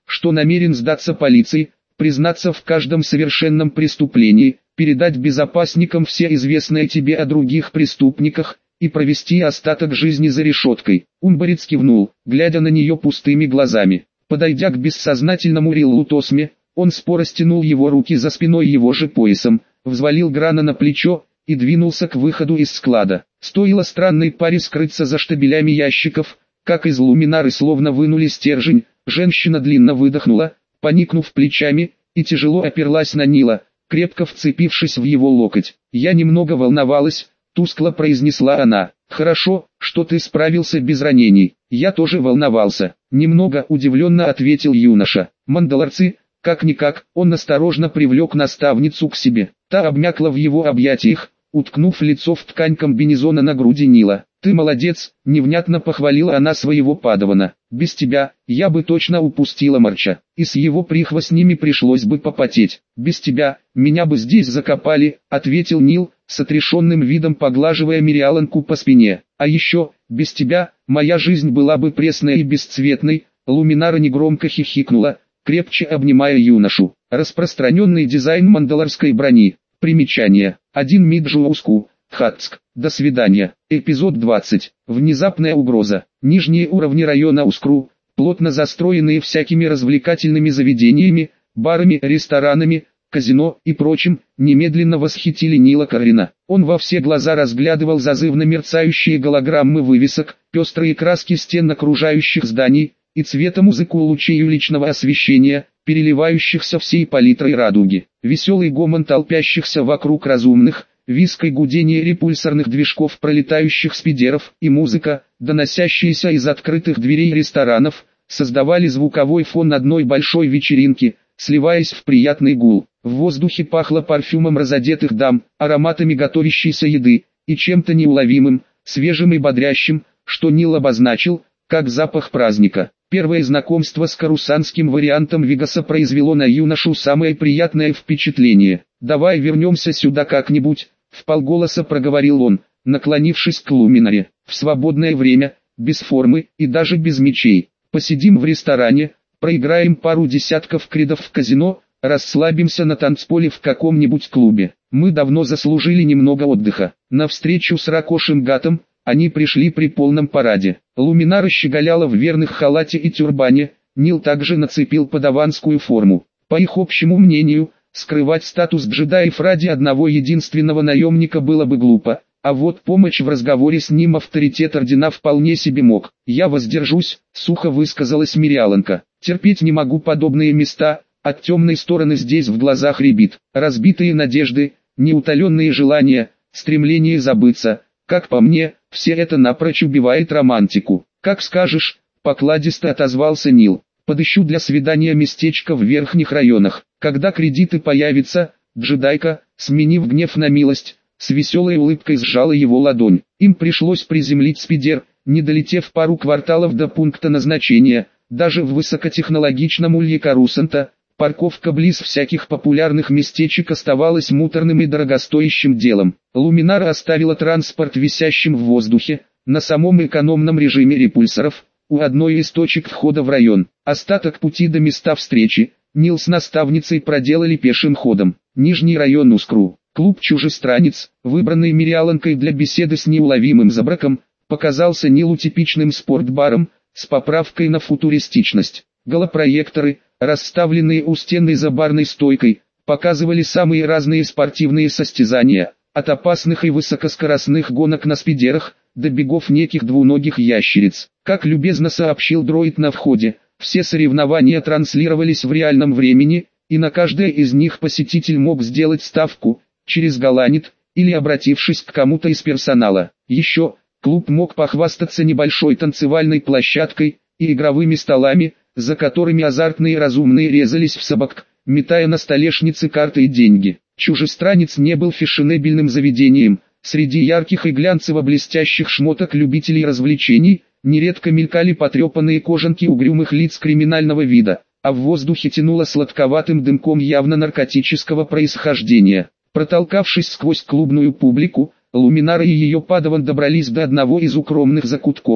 что намерен сдаться полиции, признаться в каждом совершенном преступлении, передать безопасникам все известное тебе о других преступниках и провести остаток жизни за решеткой. Умбарец кивнул, глядя на нее пустыми глазами. Подойдя к бессознательному Риллу Тосме, он споро стянул его руки за спиной его же поясом, взвалил Грана на плечо и двинулся к выходу из склада. Стоило странной паре скрыться за штабелями ящиков, как из луминары словно вынули стержень, женщина длинно выдохнула, поникнув плечами, и тяжело оперлась на Нила, крепко вцепившись в его локоть. «Я немного волновалась», — тускло произнесла она. «Хорошо, что ты справился без ранений. Я тоже волновался». Немного удивленно ответил юноша. «Мандалорцы, как-никак», он осторожно привлек наставницу к себе. Та обмякла в его объятиях, уткнув лицо в ткань комбинезона на груди Нила. «Ты молодец», — невнятно похвалила она своего падавана. «Без тебя, я бы точно упустила Марча, и с его прихвостнями пришлось бы попотеть. Без тебя, меня бы здесь закопали», — ответил Нил, с отрешенным видом поглаживая Мириаланку по спине. «А еще, без тебя, моя жизнь была бы пресной и бесцветной», — Луминара негромко хихикнула, крепче обнимая юношу. Распространенный дизайн мандалорской брони. Примечание. 1 Миджууску, Хатск. До свидания. Эпизод 20. Внезапная угроза. Нижние уровни района Ускру, плотно застроенные всякими развлекательными заведениями, барами, ресторанами, казино и прочим, немедленно восхитили Нила Каррина. Он во все глаза разглядывал зазывно мерцающие голограммы вывесок, пестрые краски стен окружающих зданий и цветомузыку лучей уличного освещения, переливающихся всей палитрой радуги. Веселый гомон толпящихся вокруг разумных, визг и гудение репульсорных движков пролетающих спидеров и музыка, доносящаяся из открытых дверей ресторанов, создавали звуковой фон одной большой вечеринки, сливаясь в приятный гул. В воздухе пахло парфюмом разодетых дам, ароматами готовящейся еды и чем-то неуловимым, свежим и бодрящим, что Нил обозначил как запах праздника. Первое знакомство с карусанским вариантом Вегаса произвело на юношу самое приятное впечатление. «Давай вернемся сюда как-нибудь», — вполголоса проговорил он, наклонившись к Луминаре. «В свободное время, без формы и даже без мечей. Посидим в ресторане, проиграем пару десятков кридов в казино, расслабимся на танцполе в каком-нибудь клубе. Мы давно заслужили немного отдыха». На встречу с Ракошем Гатом они пришли при полном параде. Луминара щеголяла в верных халате и тюрбане, Нил также нацепил подаванскую форму. По их общему мнению, скрывать статус джедаев ради одного единственного наемника было бы глупо, а вот помощь в разговоре с ним авторитет ордена вполне себе мог. «Я воздержусь», — сухо высказалась Мириаланка. «Терпеть не могу подобные места, от темной стороны здесь в глазах рябит. Разбитые надежды, неутоленные желания, стремление забыться. Как по мне, все это напрочь убивает романтику». «Как скажешь», — покладисто отозвался Нил. «Подыщу для свидания местечко в верхних районах. Когда кредиты появятся», джедайка, сменив гнев на милость, с веселой улыбкой сжала его ладонь. Им пришлось приземлить спидер, не долетев пару кварталов до пункта назначения. Даже в высокотехнологичном улье Карусанта, парковка близ всяких популярных местечек оставалась муторным и дорогостоящим делом. Луминара оставила транспорт висящим в воздухе, на самом экономном режиме репульсоров, у одной из точек входа в район. Остаток пути до места встречи Нил с наставницей проделали пешим ходом. Нижний район Ускру. Клуб «Чужестранец», выбранный Мириаланкой для беседы с неуловимым забраком, показался Нилу типичным спортбаром, с поправкой на футуристичность. Голопроекторы, расставленные у стены за барной стойкой, показывали самые разные спортивные состязания, от опасных и высокоскоростных гонок на спидерах, до бегов неких двуногих ящериц. Как любезно сообщил дроид на входе, все соревнования транслировались в реальном времени, и на каждое из них посетитель мог сделать ставку, через Галанит, или обратившись к кому-то из персонала. Еще, клуб мог похвастаться небольшой танцевальной площадкой и игровыми столами, за которыми азартные разумные резались в собак, метая на столешнице карты и деньги. Чужестранец не был фешенебельным заведением. Среди ярких и глянцево-блестящих шмоток любителей развлечений, нередко мелькали потрепанные кожанки угрюмых лиц криминального вида, а в воздухе тянуло сладковатым дымком явно наркотического происхождения. Протолкавшись сквозь клубную публику, Луминара и ее падаван добрались до одного из укромных закутков,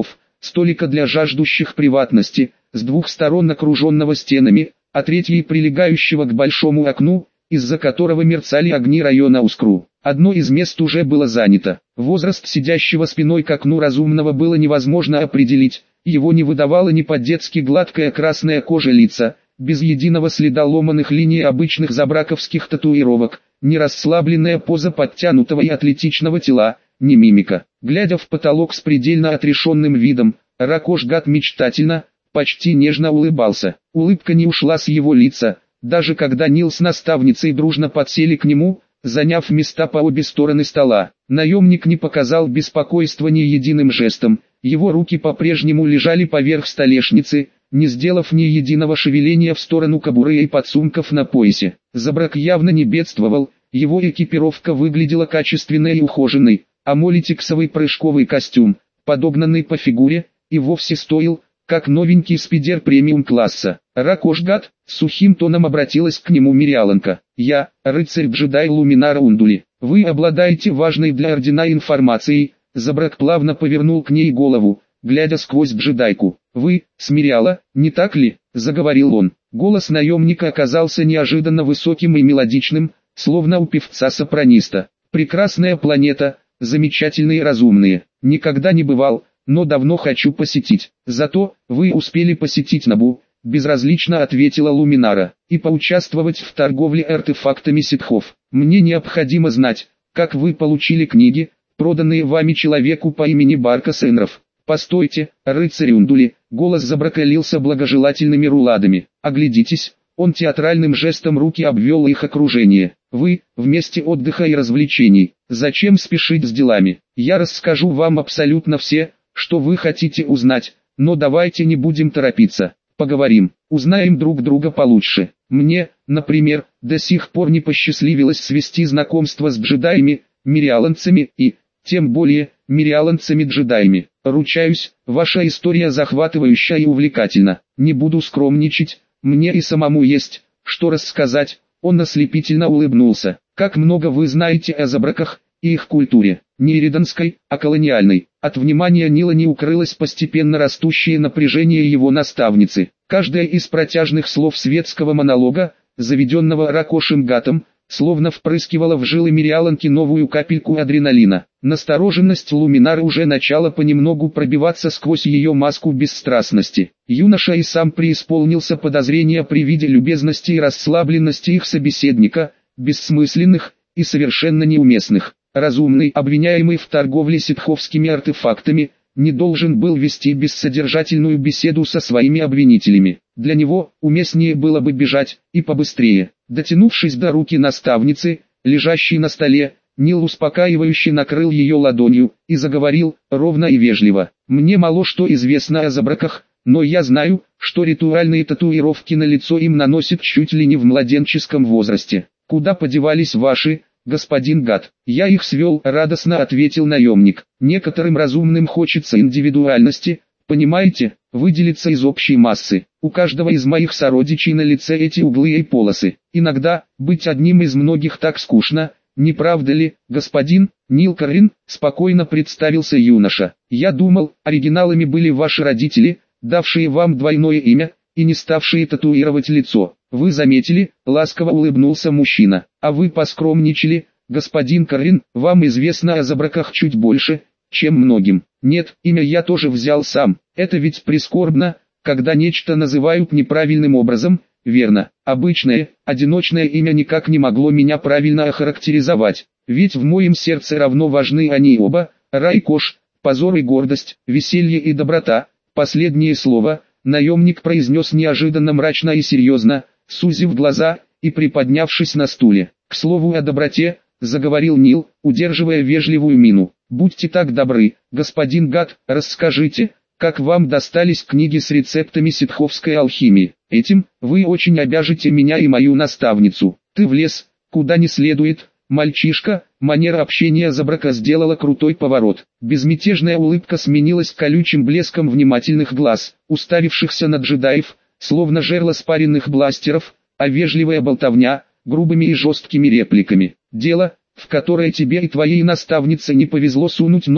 столика для жаждущих приватности, с двух сторон окруженного стенами, а третьей прилегающего к большому окну, из-за которого мерцали огни района Ускру. Одно из мест уже было занято. Возраст сидящего спиной к окну разумного было невозможно определить, его не выдавала ни по-детски гладкая красная кожа лица, без единого следа ломаных линий обычных забраковских татуировок, ни расслабленная поза подтянутого и атлетичного тела, ни мимика. Глядя в потолок с предельно отрешенным видом, Ракош-Гат мечтательно, почти нежно улыбался. Улыбка не ушла с его лица, даже когда Нил с наставницей дружно подсели к нему, заняв места по обе стороны стола. Наемник не показал беспокойства ни единым жестом, его руки по-прежнему лежали поверх столешницы, не сделав ни единого шевеления в сторону кобуры и подсумков на поясе. Забрак явно не бедствовал, его экипировка выглядела качественной и ухоженной, а молитиксовый прыжковый костюм, подогнанный по фигуре, и вовсе стоил, как новенький спидер премиум-класса. Ракош-Гат, сухим тоном обратилась к нему Мириаланка. «Я, рыцарь-джедай Луминара Ундули. Вы обладаете важной для ордена информацией». Забрак плавно повернул к ней голову, глядя сквозь джедайку. «Вы, Смиряла, не так ли?» – заговорил он. Голос наемника оказался неожиданно высоким и мелодичным, словно у певца-сопраниста. «Прекрасная планета, замечательные и разумные. Никогда не бывал, но давно хочу посетить. Зато, вы успели посетить Набу», – безразлично ответила Луминара, – «и поучаствовать в торговле артефактами ситхов. Мне необходимо знать, как вы получили книги, проданные вами человеку по имени Барка Сенров». «Постойте, рыцарь Ундули», — голос Забрака лился благожелательными руладами. «Оглядитесь». Он театральным жестом руки обвел их окружение. «Вы, в месте отдыха и развлечений. Зачем спешить с делами? Я расскажу вам абсолютно все, что вы хотите узнать, но давайте не будем торопиться. Поговорим, узнаем друг друга получше. Мне, например, до сих пор не посчастливилось свести знакомство с джедаями, мириаланцами и, тем более, мириаланцами-джедаями. Ручаюсь, ваша история захватывающая и увлекательна. Не буду скромничать, мне и самому есть, что рассказать». Он ослепительно улыбнулся. «Как много вы знаете о забраках и их культуре, не ириданской, а колониальной». От внимания Нила не укрылось постепенно растущее напряжение его наставницы. Каждое из протяжных слов светского монолога, заведенного Ракошем-Гатом, словно впрыскивала в жилы Мириаланки новую капельку адреналина. Настороженность Луминары уже начала понемногу пробиваться сквозь ее маску бесстрастности. Юноша и сам преисполнился подозрения при виде любезности и расслабленности их собеседника, бессмысленных и совершенно неуместных. Разумный, обвиняемый в торговле ситховскими артефактами, не должен был вести бессодержательную беседу со своими обвинителями. Для него уместнее было бы бежать, и побыстрее. Дотянувшись до руки наставницы, лежащей на столе, Нил успокаивающе накрыл ее ладонью и заговорил, ровно и вежливо. «Мне мало что известно о забраках, но я знаю, что ритуальные татуировки на лицо им наносят чуть ли не в младенческом возрасте. Куда подевались ваши, господин Гат?» «Я их свел», — радостно ответил наемник. «Некоторым разумным хочется индивидуальности, понимаете, выделиться из общей массы. У каждого из моих сородичей на лице эти углы и полосы. Иногда, быть одним из многих так скучно, не правда ли, господин?» «Нил Карин», — спокойно представился юноша. «Я думал, оригиналами были ваши родители, давшие вам двойное имя, и не ставшие татуировать лицо. Вы заметили?» — ласково улыбнулся мужчина. «А вы поскромничали, господин Карин, вам известно о забраках чуть больше, чем многим». «Нет, имя я тоже взял сам. Это ведь прискорбно, когда нечто называют неправильным образом, верно? Обычное, одиночное имя никак не могло меня правильно охарактеризовать, ведь в моем сердце равно важны они оба: Райкош, позор и гордость, веселье и доброта». Последнее слово наемник произнес неожиданно мрачно и серьезно, сузив глаза и приподнявшись на стуле. «К слову о доброте», — заговорил Нил, удерживая вежливую мину. «Будьте так добры, господин Гат, расскажите, как вам достались книги с рецептами ситховской алхимии. Этим вы очень обяжете меня и мою наставницу. Ты влез, куда не следует, мальчишка». Манера общения Забрака сделала крутой поворот. Безмятежная улыбка сменилась колючим блеском внимательных глаз, уставившихся на джедаев, словно жерла спаренных бластеров, а вежливая болтовня, грубыми и жесткими репликами. «Дело, в которое тебе и твоей наставнице не повезло сунуть нос»,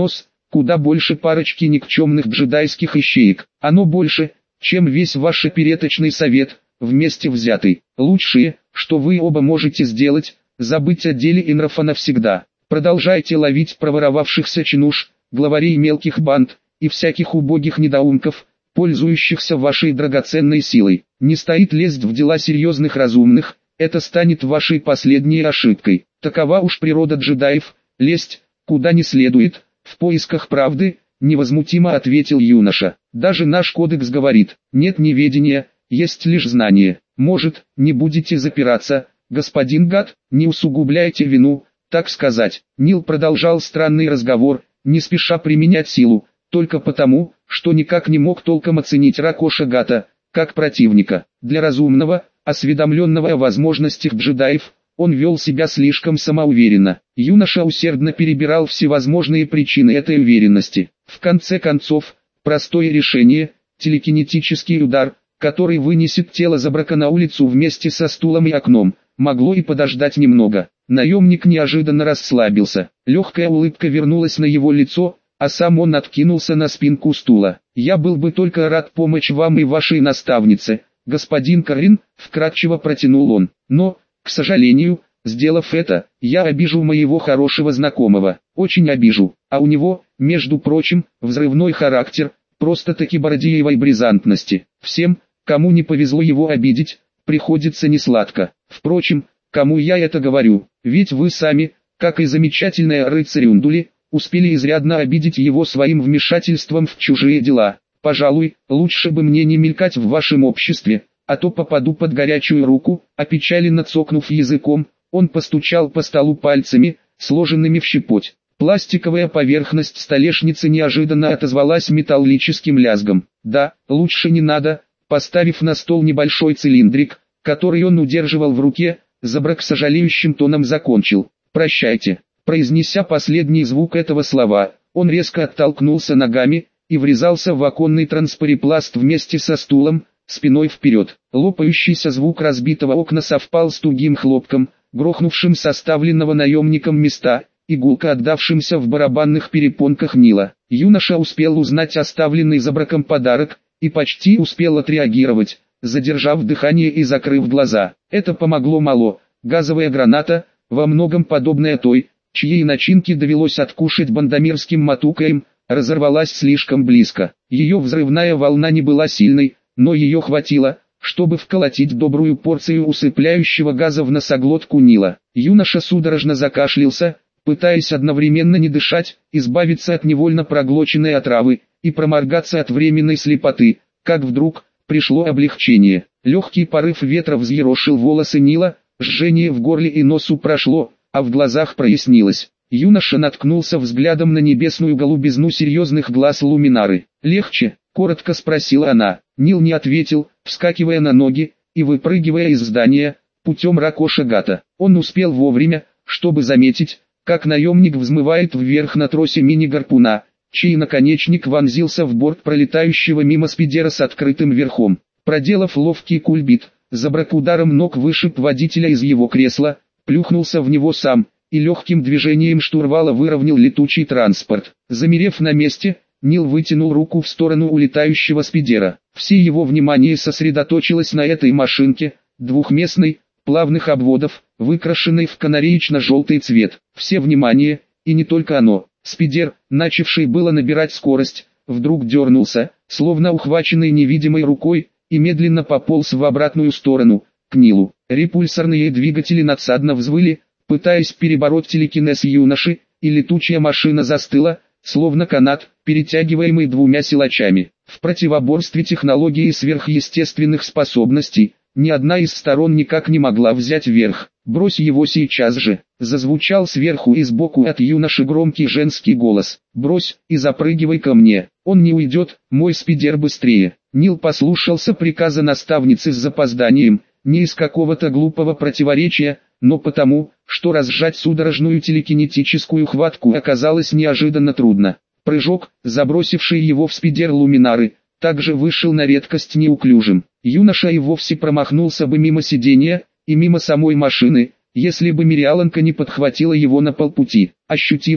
куда больше парочки никчемных джедайских ищеек. Оно больше, чем весь ваш переточный совет, вместе взятый. Лучшее, что вы оба можете сделать, забыть о деле Инрафа навсегда. Продолжайте ловить проворовавшихся чинуш, главарей мелких банд, и всяких убогих недоумков, пользующихся вашей драгоценной силой. Не стоит лезть в дела серьезных разумных, это станет вашей последней ошибкой. Такова уж природа джедаев, лезть, куда не следует, в поисках правды, невозмутимо ответил юноша. Даже наш кодекс говорит, нет неведения, есть лишь знание. Может, не будете запираться, господин гад, не усугубляйте вину, так сказать. Нил продолжал странный разговор, не спеша применять силу, только потому, что никак не мог толком оценить Ракоша Гата, как противника. Для разумного, осведомленного о возможностях джедаев, он вел себя слишком самоуверенно. Юноша усердно перебирал всевозможные причины этой уверенности. В конце концов, простое решение, телекинетический удар, который вынесет тело Забрака на улицу вместе со стулом и окном, могло и подождать немного. Наемник неожиданно расслабился. Легкая улыбка вернулась на его лицо, а сам он откинулся на спинку стула. «Я был бы только рад помочь вам и вашей наставнице, господин Карин», вкратчиво протянул он. «Но, к сожалению, сделав это, я обижу моего хорошего знакомого. Очень обижу. А у него, между прочим, взрывной характер, просто-таки бородеевой брезантности. Всем, кому не повезло его обидеть, приходится несладко. Впрочем, кому я это говорю? Ведь вы сами, как и замечательная рыцарь Ундули, успели изрядно обидеть его своим вмешательством в чужие дела. Пожалуй, лучше бы мне не мелькать в вашем обществе, а то попаду под горячую руку». Опечаленно цокнув языком, он постучал по столу пальцами, сложенными в щепоть. Пластиковая поверхность столешницы неожиданно отозвалась металлическим лязгом. «Да, лучше не надо». Поставив на стол небольшой цилиндрик, который он удерживал в руке, Забрак сожалеющим тоном закончил. «Прощайте». Произнеся последний звук этого слова, он резко оттолкнулся ногами и врезался в оконный транспорепласт вместе со стулом, спиной вперед. Лопающийся звук разбитого окна совпал с тугим хлопком, грохнувшим с оставленного наемником места, и гулко отдавшимся в барабанных перепонках Нила. Юноша успел узнать оставленный Забраком подарок, и почти успел отреагировать, задержав дыхание и закрыв глаза. Это помогло мало. Газовая граната, во многом подобная той, чьей начинки довелось откушать бандамирским матукаем, разорвалась слишком близко. Ее взрывная волна не была сильной, но ее хватило, чтобы вколотить добрую порцию усыпляющего газа в носоглотку Нила. Юноша судорожно закашлялся, пытаясь одновременно не дышать, избавиться от невольно проглоченной отравы и проморгаться от временной слепоты, как вдруг пришло облегчение. Легкий порыв ветра взъерошил волосы Нила, жжение в горле и носу прошло, а в глазах прояснилось. Юноша наткнулся взглядом на небесную голубизну серьезных глаз Луминары. «Легче?» — коротко спросила она. Нил не ответил, вскакивая на ноги и выпрыгивая из здания, путем Ракоша Гата. Он успел вовремя, чтобы заметить, как наемник взмывает вверх на тросе мини-гарпуна, чей наконечник вонзился в борт пролетающего мимо спидера с открытым верхом. Проделав ловкий кульбит, Забрак ударом ног вышиб водителя из его кресла, плюхнулся в него сам, и легким движением штурвала выровнял летучий транспорт. Замерев на месте, Нил вытянул руку в сторону улетающего спидера. Все его внимание сосредоточилось на этой машинке, двухместной, плавных обводов, выкрашенной в канареечно-желтый цвет. Все внимание, и не только оно. Спидер, начавший было набирать скорость, вдруг дернулся, словно ухваченный невидимой рукой, и медленно пополз в обратную сторону, к Нилу. Репульсорные двигатели надсадно взвыли, пытаясь перебороть телекинез юноши, и летучая машина застыла, словно канат, перетягиваемый двумя силачами. В противоборстве технологии сверхъестественных способностей, ни одна из сторон никак не могла взять верх. «Брось его сейчас же!» — зазвучал сверху и сбоку от юноши громкий женский голос. «Брось и запрыгивай ко мне, он не уйдет, мой спидер быстрее!» Нил послушался приказа наставницы с запозданием, не из какого-то глупого противоречия, но потому, что разжать судорожную телекинетическую хватку оказалось неожиданно трудно. Прыжок, забросивший его в спидер Луминары, также вышел на редкость неуклюжим. Юноша и вовсе промахнулся бы мимо сиденья, и мимо самой машины, если бы Мириаланка не подхватила его на полпути. Ощутив,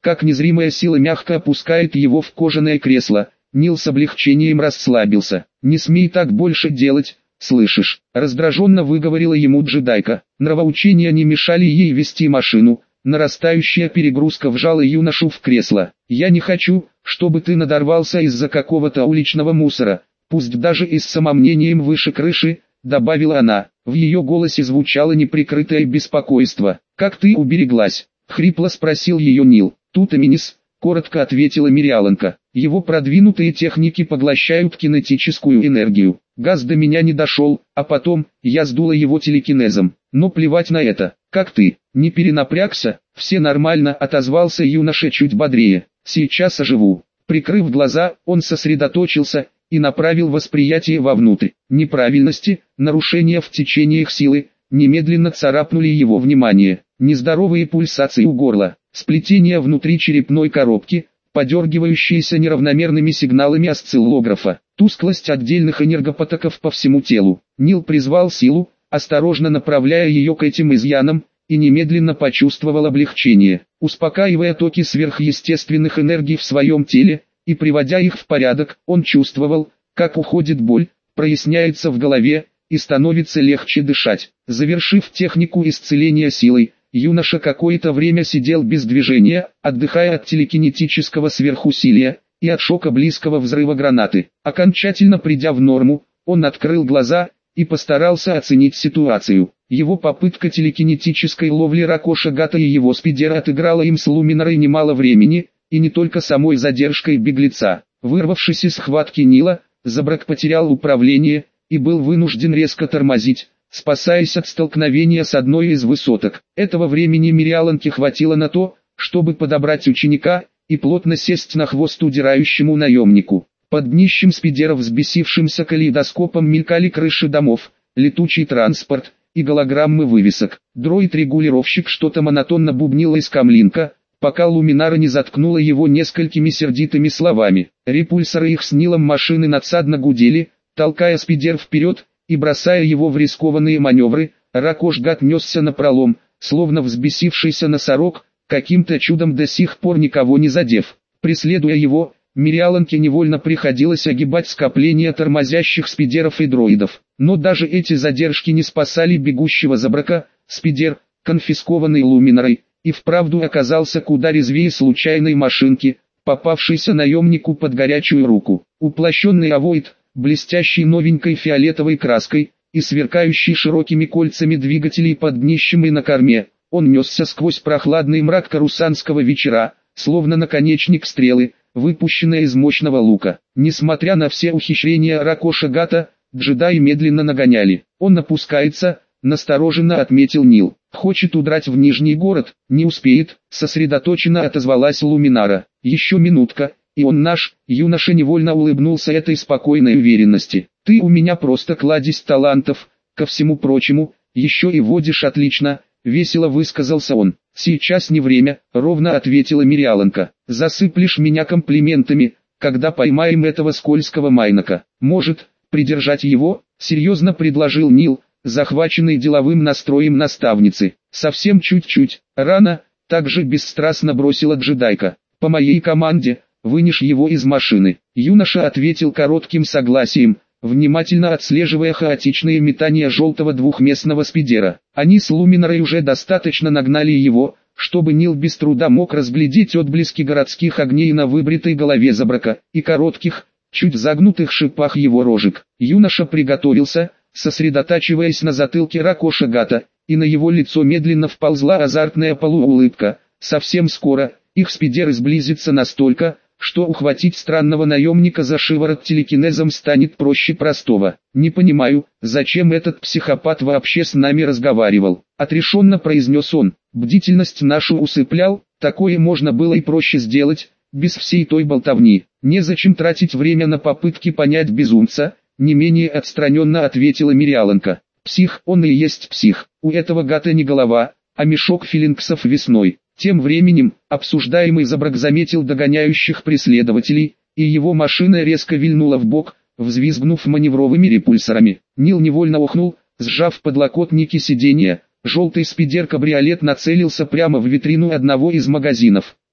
как незримая сила мягко опускает его в кожаное кресло. Нил с облегчением расслабился. «Не смей так больше делать, слышишь?» Раздраженно выговорила ему джедайка. Нравоучения не мешали ей вести машину. Нарастающая перегрузка вжала юношу в кресло. «Я не хочу, чтобы ты надорвался из-за какого-то уличного мусора, пусть даже и с самомнением выше крыши», добавила она. В ее голосе звучало неприкрытое беспокойство. «Как ты убереглась?» — хрипло спросил ее Нил. «Тутаминис», — коротко ответила Мириаланка. «Его продвинутые техники поглощают кинетическую энергию. Газ до меня не дошел, а потом, я сдула его телекинезом. Но плевать на это. Как ты, не перенапрягся?» «Все нормально», — отозвался юноша чуть бодрее. «Сейчас оживу». Прикрыв глаза, он сосредоточился и направил восприятие вовнутрь. Неправильности, нарушения в течениях силы, немедленно царапнули его внимание. Нездоровые пульсации у горла, сплетение внутри черепной коробки, подергивающиеся неравномерными сигналами осциллографа, тусклость отдельных энергопотоков по всему телу. Нил призвал силу, осторожно направляя ее к этим изъянам, и немедленно почувствовал облегчение, успокаивая токи сверхъестественных энергий в своем теле, и приводя их в порядок. Он чувствовал, как уходит боль, проясняется в голове, и становится легче дышать. Завершив технику исцеления силой, юноша какое-то время сидел без движения, отдыхая от телекинетического сверхусилия и от шока близкого взрыва гранаты. Окончательно придя в норму, он открыл глаза и постарался оценить ситуацию. Его попытка телекинетической ловли Ракоши Гата и его спидера отыграла им с Луминарой немало времени, и не только самой задержкой беглеца. Вырвавшись из схватки Нила, Забрак потерял управление и был вынужден резко тормозить, спасаясь от столкновения с одной из высоток. Этого времени Мириаланке хватило на то, чтобы подобрать ученика и плотно сесть на хвост удирающему наемнику. Под днищем спидера, взбесившимся калейдоскопом, мелькали крыши домов, летучий транспорт и голограммы вывесок. Дроид-регулировщик что-то монотонно бубнил из камлинка, пока Луминара не заткнула его несколькими сердитыми словами. Репульсоры их с Нилом машины надсадно гудели, толкая спидер вперед и бросая его в рискованные маневры. Ракош Гат несся напролом, словно взбесившийся носорог, каким-то чудом до сих пор никого не задев. Преследуя его, Мириаланке невольно приходилось огибать скопление тормозящих спидеров и дроидов. Но даже эти задержки не спасали бегущего Забрака. Спидер, конфискованный Луминарой, и вправду оказался куда резвее случайной машинки, попавшейся наемнику под горячую руку. Уплощенный авоид, блестящий новенькой фиолетовой краской и сверкающий широкими кольцами двигателей под днищем и на корме, он несся сквозь прохладный мрак карусанского вечера, словно наконечник стрелы, выпущенная из мощного лука. Несмотря на все ухищрения Ракоши Гата, джедаи медленно нагоняли. «Он опускается», — настороженно отметил Нил. «Хочет удрать в Нижний город, не успеет», — сосредоточенно отозвалась Луминара. «Еще минутка, и он наш». Юноша невольно улыбнулся этой спокойной уверенности. «Ты у меня просто кладезь талантов, ко всему прочему, еще и водишь отлично», — весело высказался он. «Сейчас не время», — ровно ответила Мириаланка. «Засыплешь меня комплиментами, когда поймаем этого скользкого майнака. Может, придержать его?» — серьезно предложил Нил, захваченный деловым настроем наставницы. «Совсем чуть-чуть, рано», — также бесстрастно бросила джедайка. «По моей команде, вынешь его из машины». Юноша ответил коротким согласием, внимательно отслеживая хаотичные метания желтого двухместного спидера. Они с Луминарой уже достаточно нагнали его, чтобы Нил без труда мог разглядеть отблески городских огней на выбритой голове Забрака и коротких, чуть загнутых шипах его рожек. Юноша приготовился, сосредотачиваясь на затылке Ракоши Гата, и на его лицо медленно вползла азартная полуулыбка. Совсем скоро их спидеры сблизятся настолько, что ухватить странного наемника за шиворот телекинезом станет проще простого. «Не понимаю, зачем этот психопат вообще с нами разговаривал», — отрешенно произнес он. «Бдительность нашу усыплял, такое можно было и проще сделать, без всей той болтовни. Незачем тратить время на попытки понять безумца», — не менее отстраненно ответила Мириаланка. «Псих, он и есть псих. У этого Гата не голова, а мешок филинксов весной». Тем временем, обсуждаемый Забрак заметил догоняющих преследователей, и его машина резко вильнула вбок, взвизгнув маневровыми репульсорами. Нил невольно охнул, сжав подлокотники сиденья. Желтый спидер-кабриолет нацелился прямо в витрину одного из магазинов.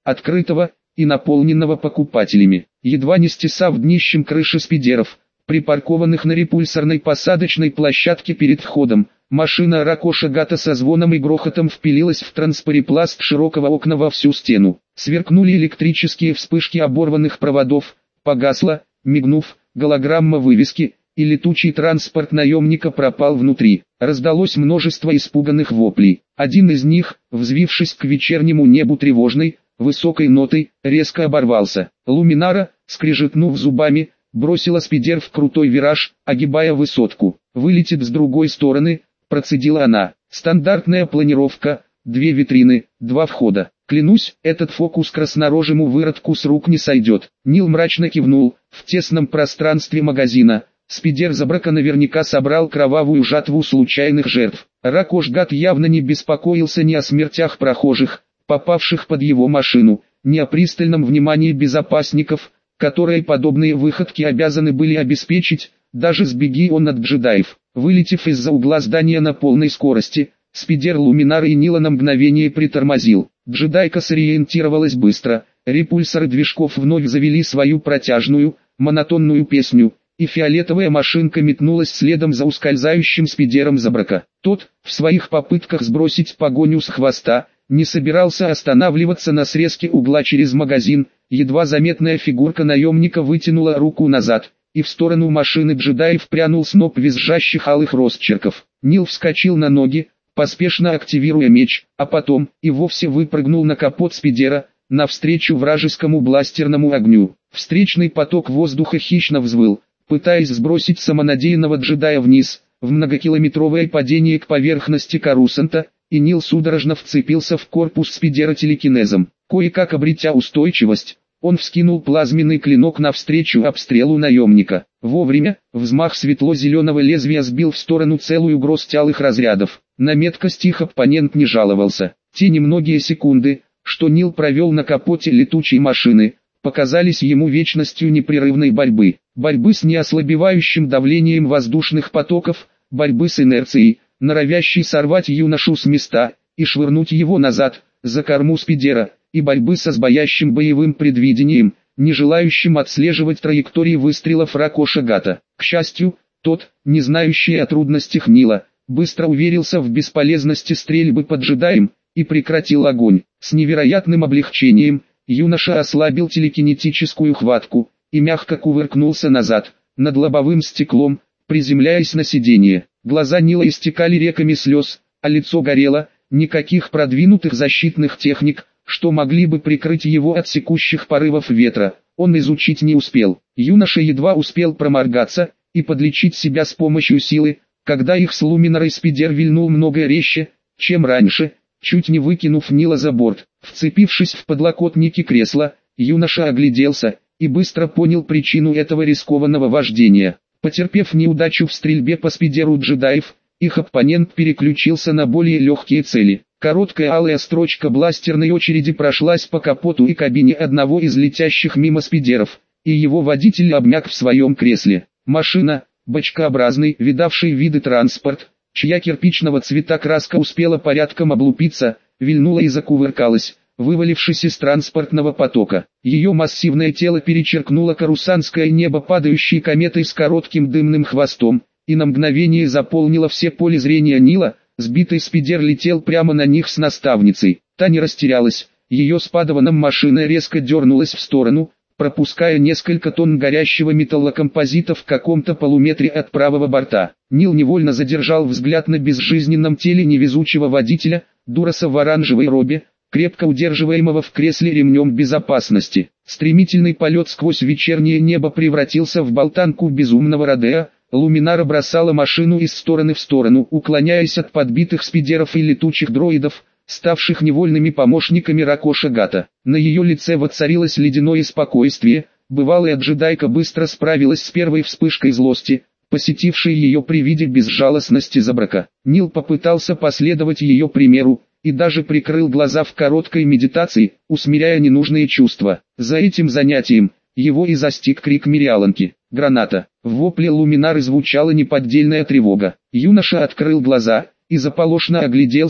открытого и наполненного покупателями. Едва не стесав днищем крыши спидеров, припаркованных на репульсорной посадочной площадке перед входом, машина Ракоши Гата со звоном и грохотом впилилась в транспорепласт широкого окна во всю стену. Сверкнули электрические вспышки оборванных проводов, погасла, мигнув, голограмма вывески, и летучий транспорт наемника пропал внутри. Раздалось множество испуганных воплей. Один из них, взвившись к вечернему небу тревожной, высокой нотой, резко оборвался. Луминара, скрежетнув зубами, бросила спидер в крутой вираж, огибая высотку. «Вылетит с другой стороны», процедила она. «Стандартная планировка, 2 витрины, 2 входа. Клянусь, этот фокус краснорожему выродку с рук не сойдет». Нил мрачно кивнул. В тесном пространстве магазина спидер Забрака наверняка собрал кровавую жатву случайных жертв. Ракош Гат явно не беспокоился ни о смертях прохожих, попавших под его машину, ни о пристальном внимании безопасников, которые подобные выходки обязаны были обеспечить, даже сбеги он от джедаев. Вылетев из-за угла здания на полной скорости, спидер Луминара и Нила на мгновение притормозил. Джедайка сориентировалась быстро, репульсоры движков вновь завели свою протяжную, монотонную песню, и фиолетовая машинка метнулась следом за ускользающим спидером Забрака. Тот, в своих попытках сбросить погоню с хвоста, не собирался останавливаться на срезке угла через магазин. Едва заметная фигурка наемника вытянула руку назад, и в сторону машины джедаев прянул сноп визжащих алых росчерков. Нил вскочил на ноги, поспешно активируя меч, а потом и вовсе выпрыгнул на капот спидера, навстречу вражескому бластерному огню. Встречный поток воздуха хищно взвыл, пытаясь сбросить самонадеянного джедая вниз, в многокилометровое падение к поверхности Корусанта, и Нил судорожно вцепился в корпус спидера телекинезом. Кое-как обретя устойчивость, он вскинул плазменный клинок навстречу обстрелу наемника. Вовремя, взмах светло-зеленого лезвия сбил в сторону целую гроздь алых разрядов. На меткость их оппонент не жаловался. Те немногие секунды, что Нил провел на капоте летучей машины, показались ему вечностью непрерывной борьбы. Борьбы с неослабевающим давлением воздушных потоков, борьбы с инерцией, норовящей сорвать юношу с места и швырнуть его назад, за корму спидера, и борьбы со сбоящим боевым предвидением, не желающим отслеживать траектории выстрелов Ракоши Гата. К счастью, тот, не знающий о трудностях Нила, быстро уверился в бесполезности стрельбы по джедаям и прекратил огонь. С невероятным облегчением, юноша ослабил телекинетическую хватку и мягко кувыркнулся назад, над лобовым стеклом, приземляясь на сиденье. Глаза Нила истекали реками слез, а лицо горело. Никаких продвинутых защитных техник, что могли бы прикрыть его от секущих порывов ветра, он изучить не успел. Юноша едва успел проморгаться и подлечить себя с помощью силы, когда их с Луминарой спидер вильнул много резче, чем раньше, чуть не выкинув Нила за борт. Вцепившись в подлокотники кресла, юноша огляделся и быстро понял причину этого рискованного вождения. Потерпев неудачу в стрельбе по спидеру джедаев, их оппонент переключился на более легкие цели. Короткая алая строчка бластерной очереди прошлась по капоту и кабине одного из летящих мимо спидеров, и его водитель обмяк в своем кресле. Машина, бочкообразный, видавший виды транспорт, чья кирпичного цвета краска успела порядком облупиться, вильнула и закувыркалась, вывалившись из транспортного потока. Ее массивное тело перечеркнуло корусантское небо падающей кометой с коротким дымным хвостом, и на мгновение заполнило все поле зрения Нила. Сбитый спидер летел прямо на них с наставницей. Та не растерялась, ее с падованом машина резко дернулась в сторону, пропуская несколько тонн горящего металлокомпозита в каком-то полуметре от правого борта. Нил невольно задержал взгляд на безжизненном теле невезучего водителя, Дураса в оранжевой робе, крепко удерживаемого в кресле ремнем безопасности. Стремительный полет сквозь вечернее небо превратился в болтанку безумного родео. Луминара бросала машину из стороны в сторону, уклоняясь от подбитых спидеров и летучих дроидов, ставших невольными помощниками Ракоши Гата. На ее лице воцарилось ледяное спокойствие. Бывалая джедайка быстро справилась с первой вспышкой злости, посетившей ее при виде безжалостности Забрака. Нил попытался последовать ее примеру, и даже прикрыл глаза в короткой медитации, усмиряя ненужные чувства. За этим занятием его и застиг крик Мириаланки. «Граната!» В вопле Луминары звучала неподдельная тревога. Юноша открыл глаза и заполошно огляделся,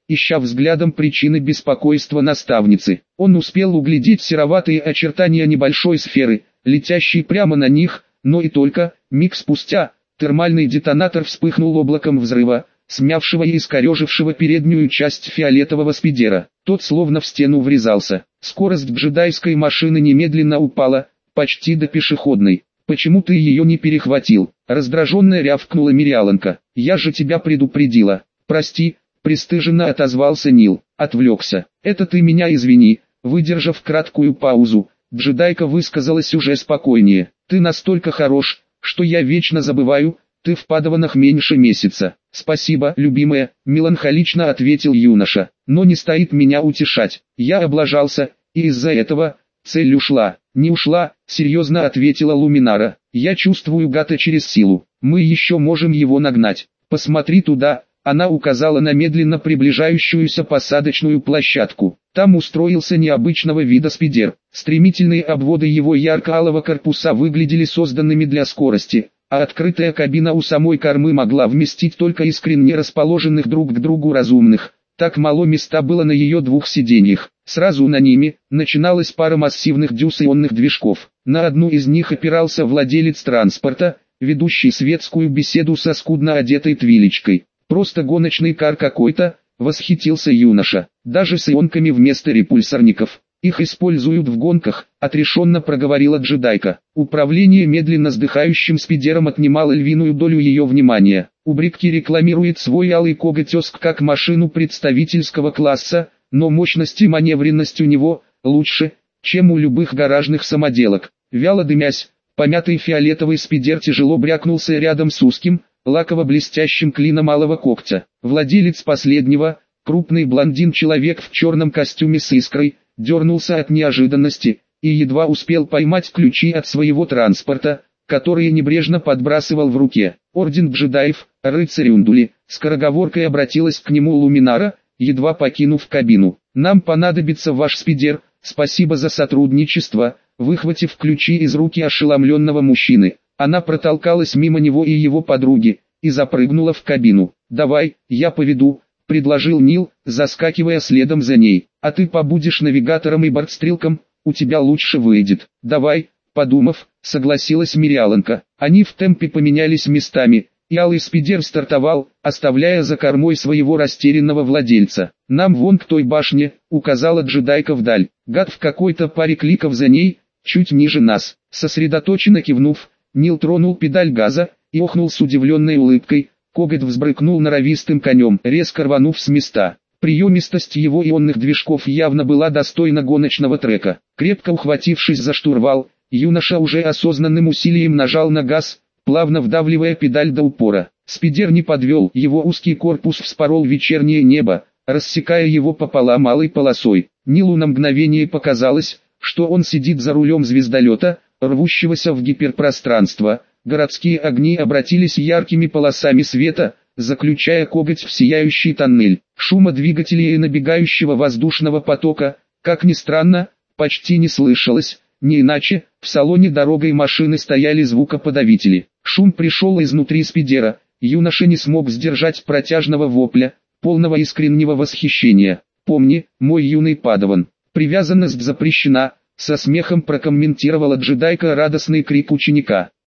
ища взглядом причины беспокойства наставницы. Он успел углядеть сероватые очертания небольшой сферы, летящей прямо на них, но и только. Миг спустя термальный детонатор вспыхнул облаком взрыва, смявшего и искорежившего переднюю часть фиолетового спидера. Тот словно в стену врезался. Скорость джедайской машины немедленно упала, почти до пешеходной. «Почему ты ее не перехватил?» — раздраженно рявкнула Мириаланка. «Я же тебя предупредила». «Прости», — пристыженно отозвался Нил. «Отвлекся. Это ты меня извини». Выдержав краткую паузу, джедайка высказалась уже спокойнее. «Ты настолько хорош, что я вечно забываю, ты в падаванах меньше месяца». «Спасибо, любимая», — меланхолично ответил юноша. «Но не стоит меня утешать. Я облажался, и из-за этого цель ушла». «Не ушла», — серьезно ответила Луминара. «Я чувствую гада через силу. Мы еще можем его нагнать. Посмотри туда». Она указала на медленно приближающуюся посадочную площадку. Там устроился необычного вида спидер. Стремительные обводы его ярко-алого корпуса выглядели созданными для скорости, а открытая кабина у самой кормы могла вместить только искренне расположенных друг к другу разумных. Так мало места было на ее двух сиденьях. Сразу на ними начиналась пара массивных дюсионных движков. На одну из них опирался владелец транспорта, ведущий светскую беседу со скудно одетой твилечкой. «Просто гоночный кар какой-то», — восхитился юноша. «Даже с ионками вместо репульсорников. Их используют в гонках», — отрешенно проговорила джедайка. Управление медленно сдыхающим спидером отнимало львиную долю ее внимания. Убрикки рекламирует свой алый коготеск как машину представительского класса, но мощность и маневренность у него лучше, чем у любых гаражных самоделок. Вяло дымясь, помятый фиолетовый спидер тяжело брякнулся рядом с узким, лаково-блестящим клином малого когтя. Владелец последнего, крупный блондин-человек в черном костюме с искрой, дернулся от неожиданности и едва успел поймать ключи от своего транспорта, которые небрежно подбрасывал в руке. «Орден джедаев, рыцарь Ундули», — скороговоркой обратилась к нему Луминара, едва покинув кабину. «Нам понадобится ваш спидер, спасибо за сотрудничество», выхватив ключи из руки ошеломленного мужчины. Она протолкалась мимо него и его подруги, и запрыгнула в кабину. «Давай, я поведу», — предложил Нил, заскакивая следом за ней. «А ты побудешь навигатором и бортстрелком, у тебя лучше выйдет». «Давай», — подумав, согласилась Мириаланка. Они в темпе поменялись местами, и алый спидер стартовал, оставляя за кормой своего растерянного владельца. «Нам вон к той башне», — указала джедайка вдаль. Гад в какой-то паре кликов за ней, чуть ниже нас. Сосредоточенно кивнув, Нил тронул педаль газа и охнул с удивленной улыбкой. Коготь взбрыкнул норовистым конем, резко рванув с места. Приемистость его ионных движков явно была достойна гоночного трека. Крепко ухватившись за штурвал, юноша уже осознанным усилием нажал на газ, плавно вдавливая педаль до упора. Спидер не подвел, его узкий корпус вспорол вечернее небо, рассекая его пополам малой полосой. Нилу на мгновение показалось, что он сидит за рулем звездолета, рвущегося в гиперпространство. Городские огни обратились яркими полосами света, заключая коготь в сияющий тоннель. Шума двигателей и набегающего воздушного потока, как ни странно, почти не слышалось, не иначе, в салоне дорогой машины стояли звукоподавители. Шум пришел изнутри спидера, юноша не смог сдержать протяжного вопля, полного искреннего восхищения. «Помни, мой юный падаван, привязанность запрещена», — со смехом прокомментировала джедайка радостный крик ученика.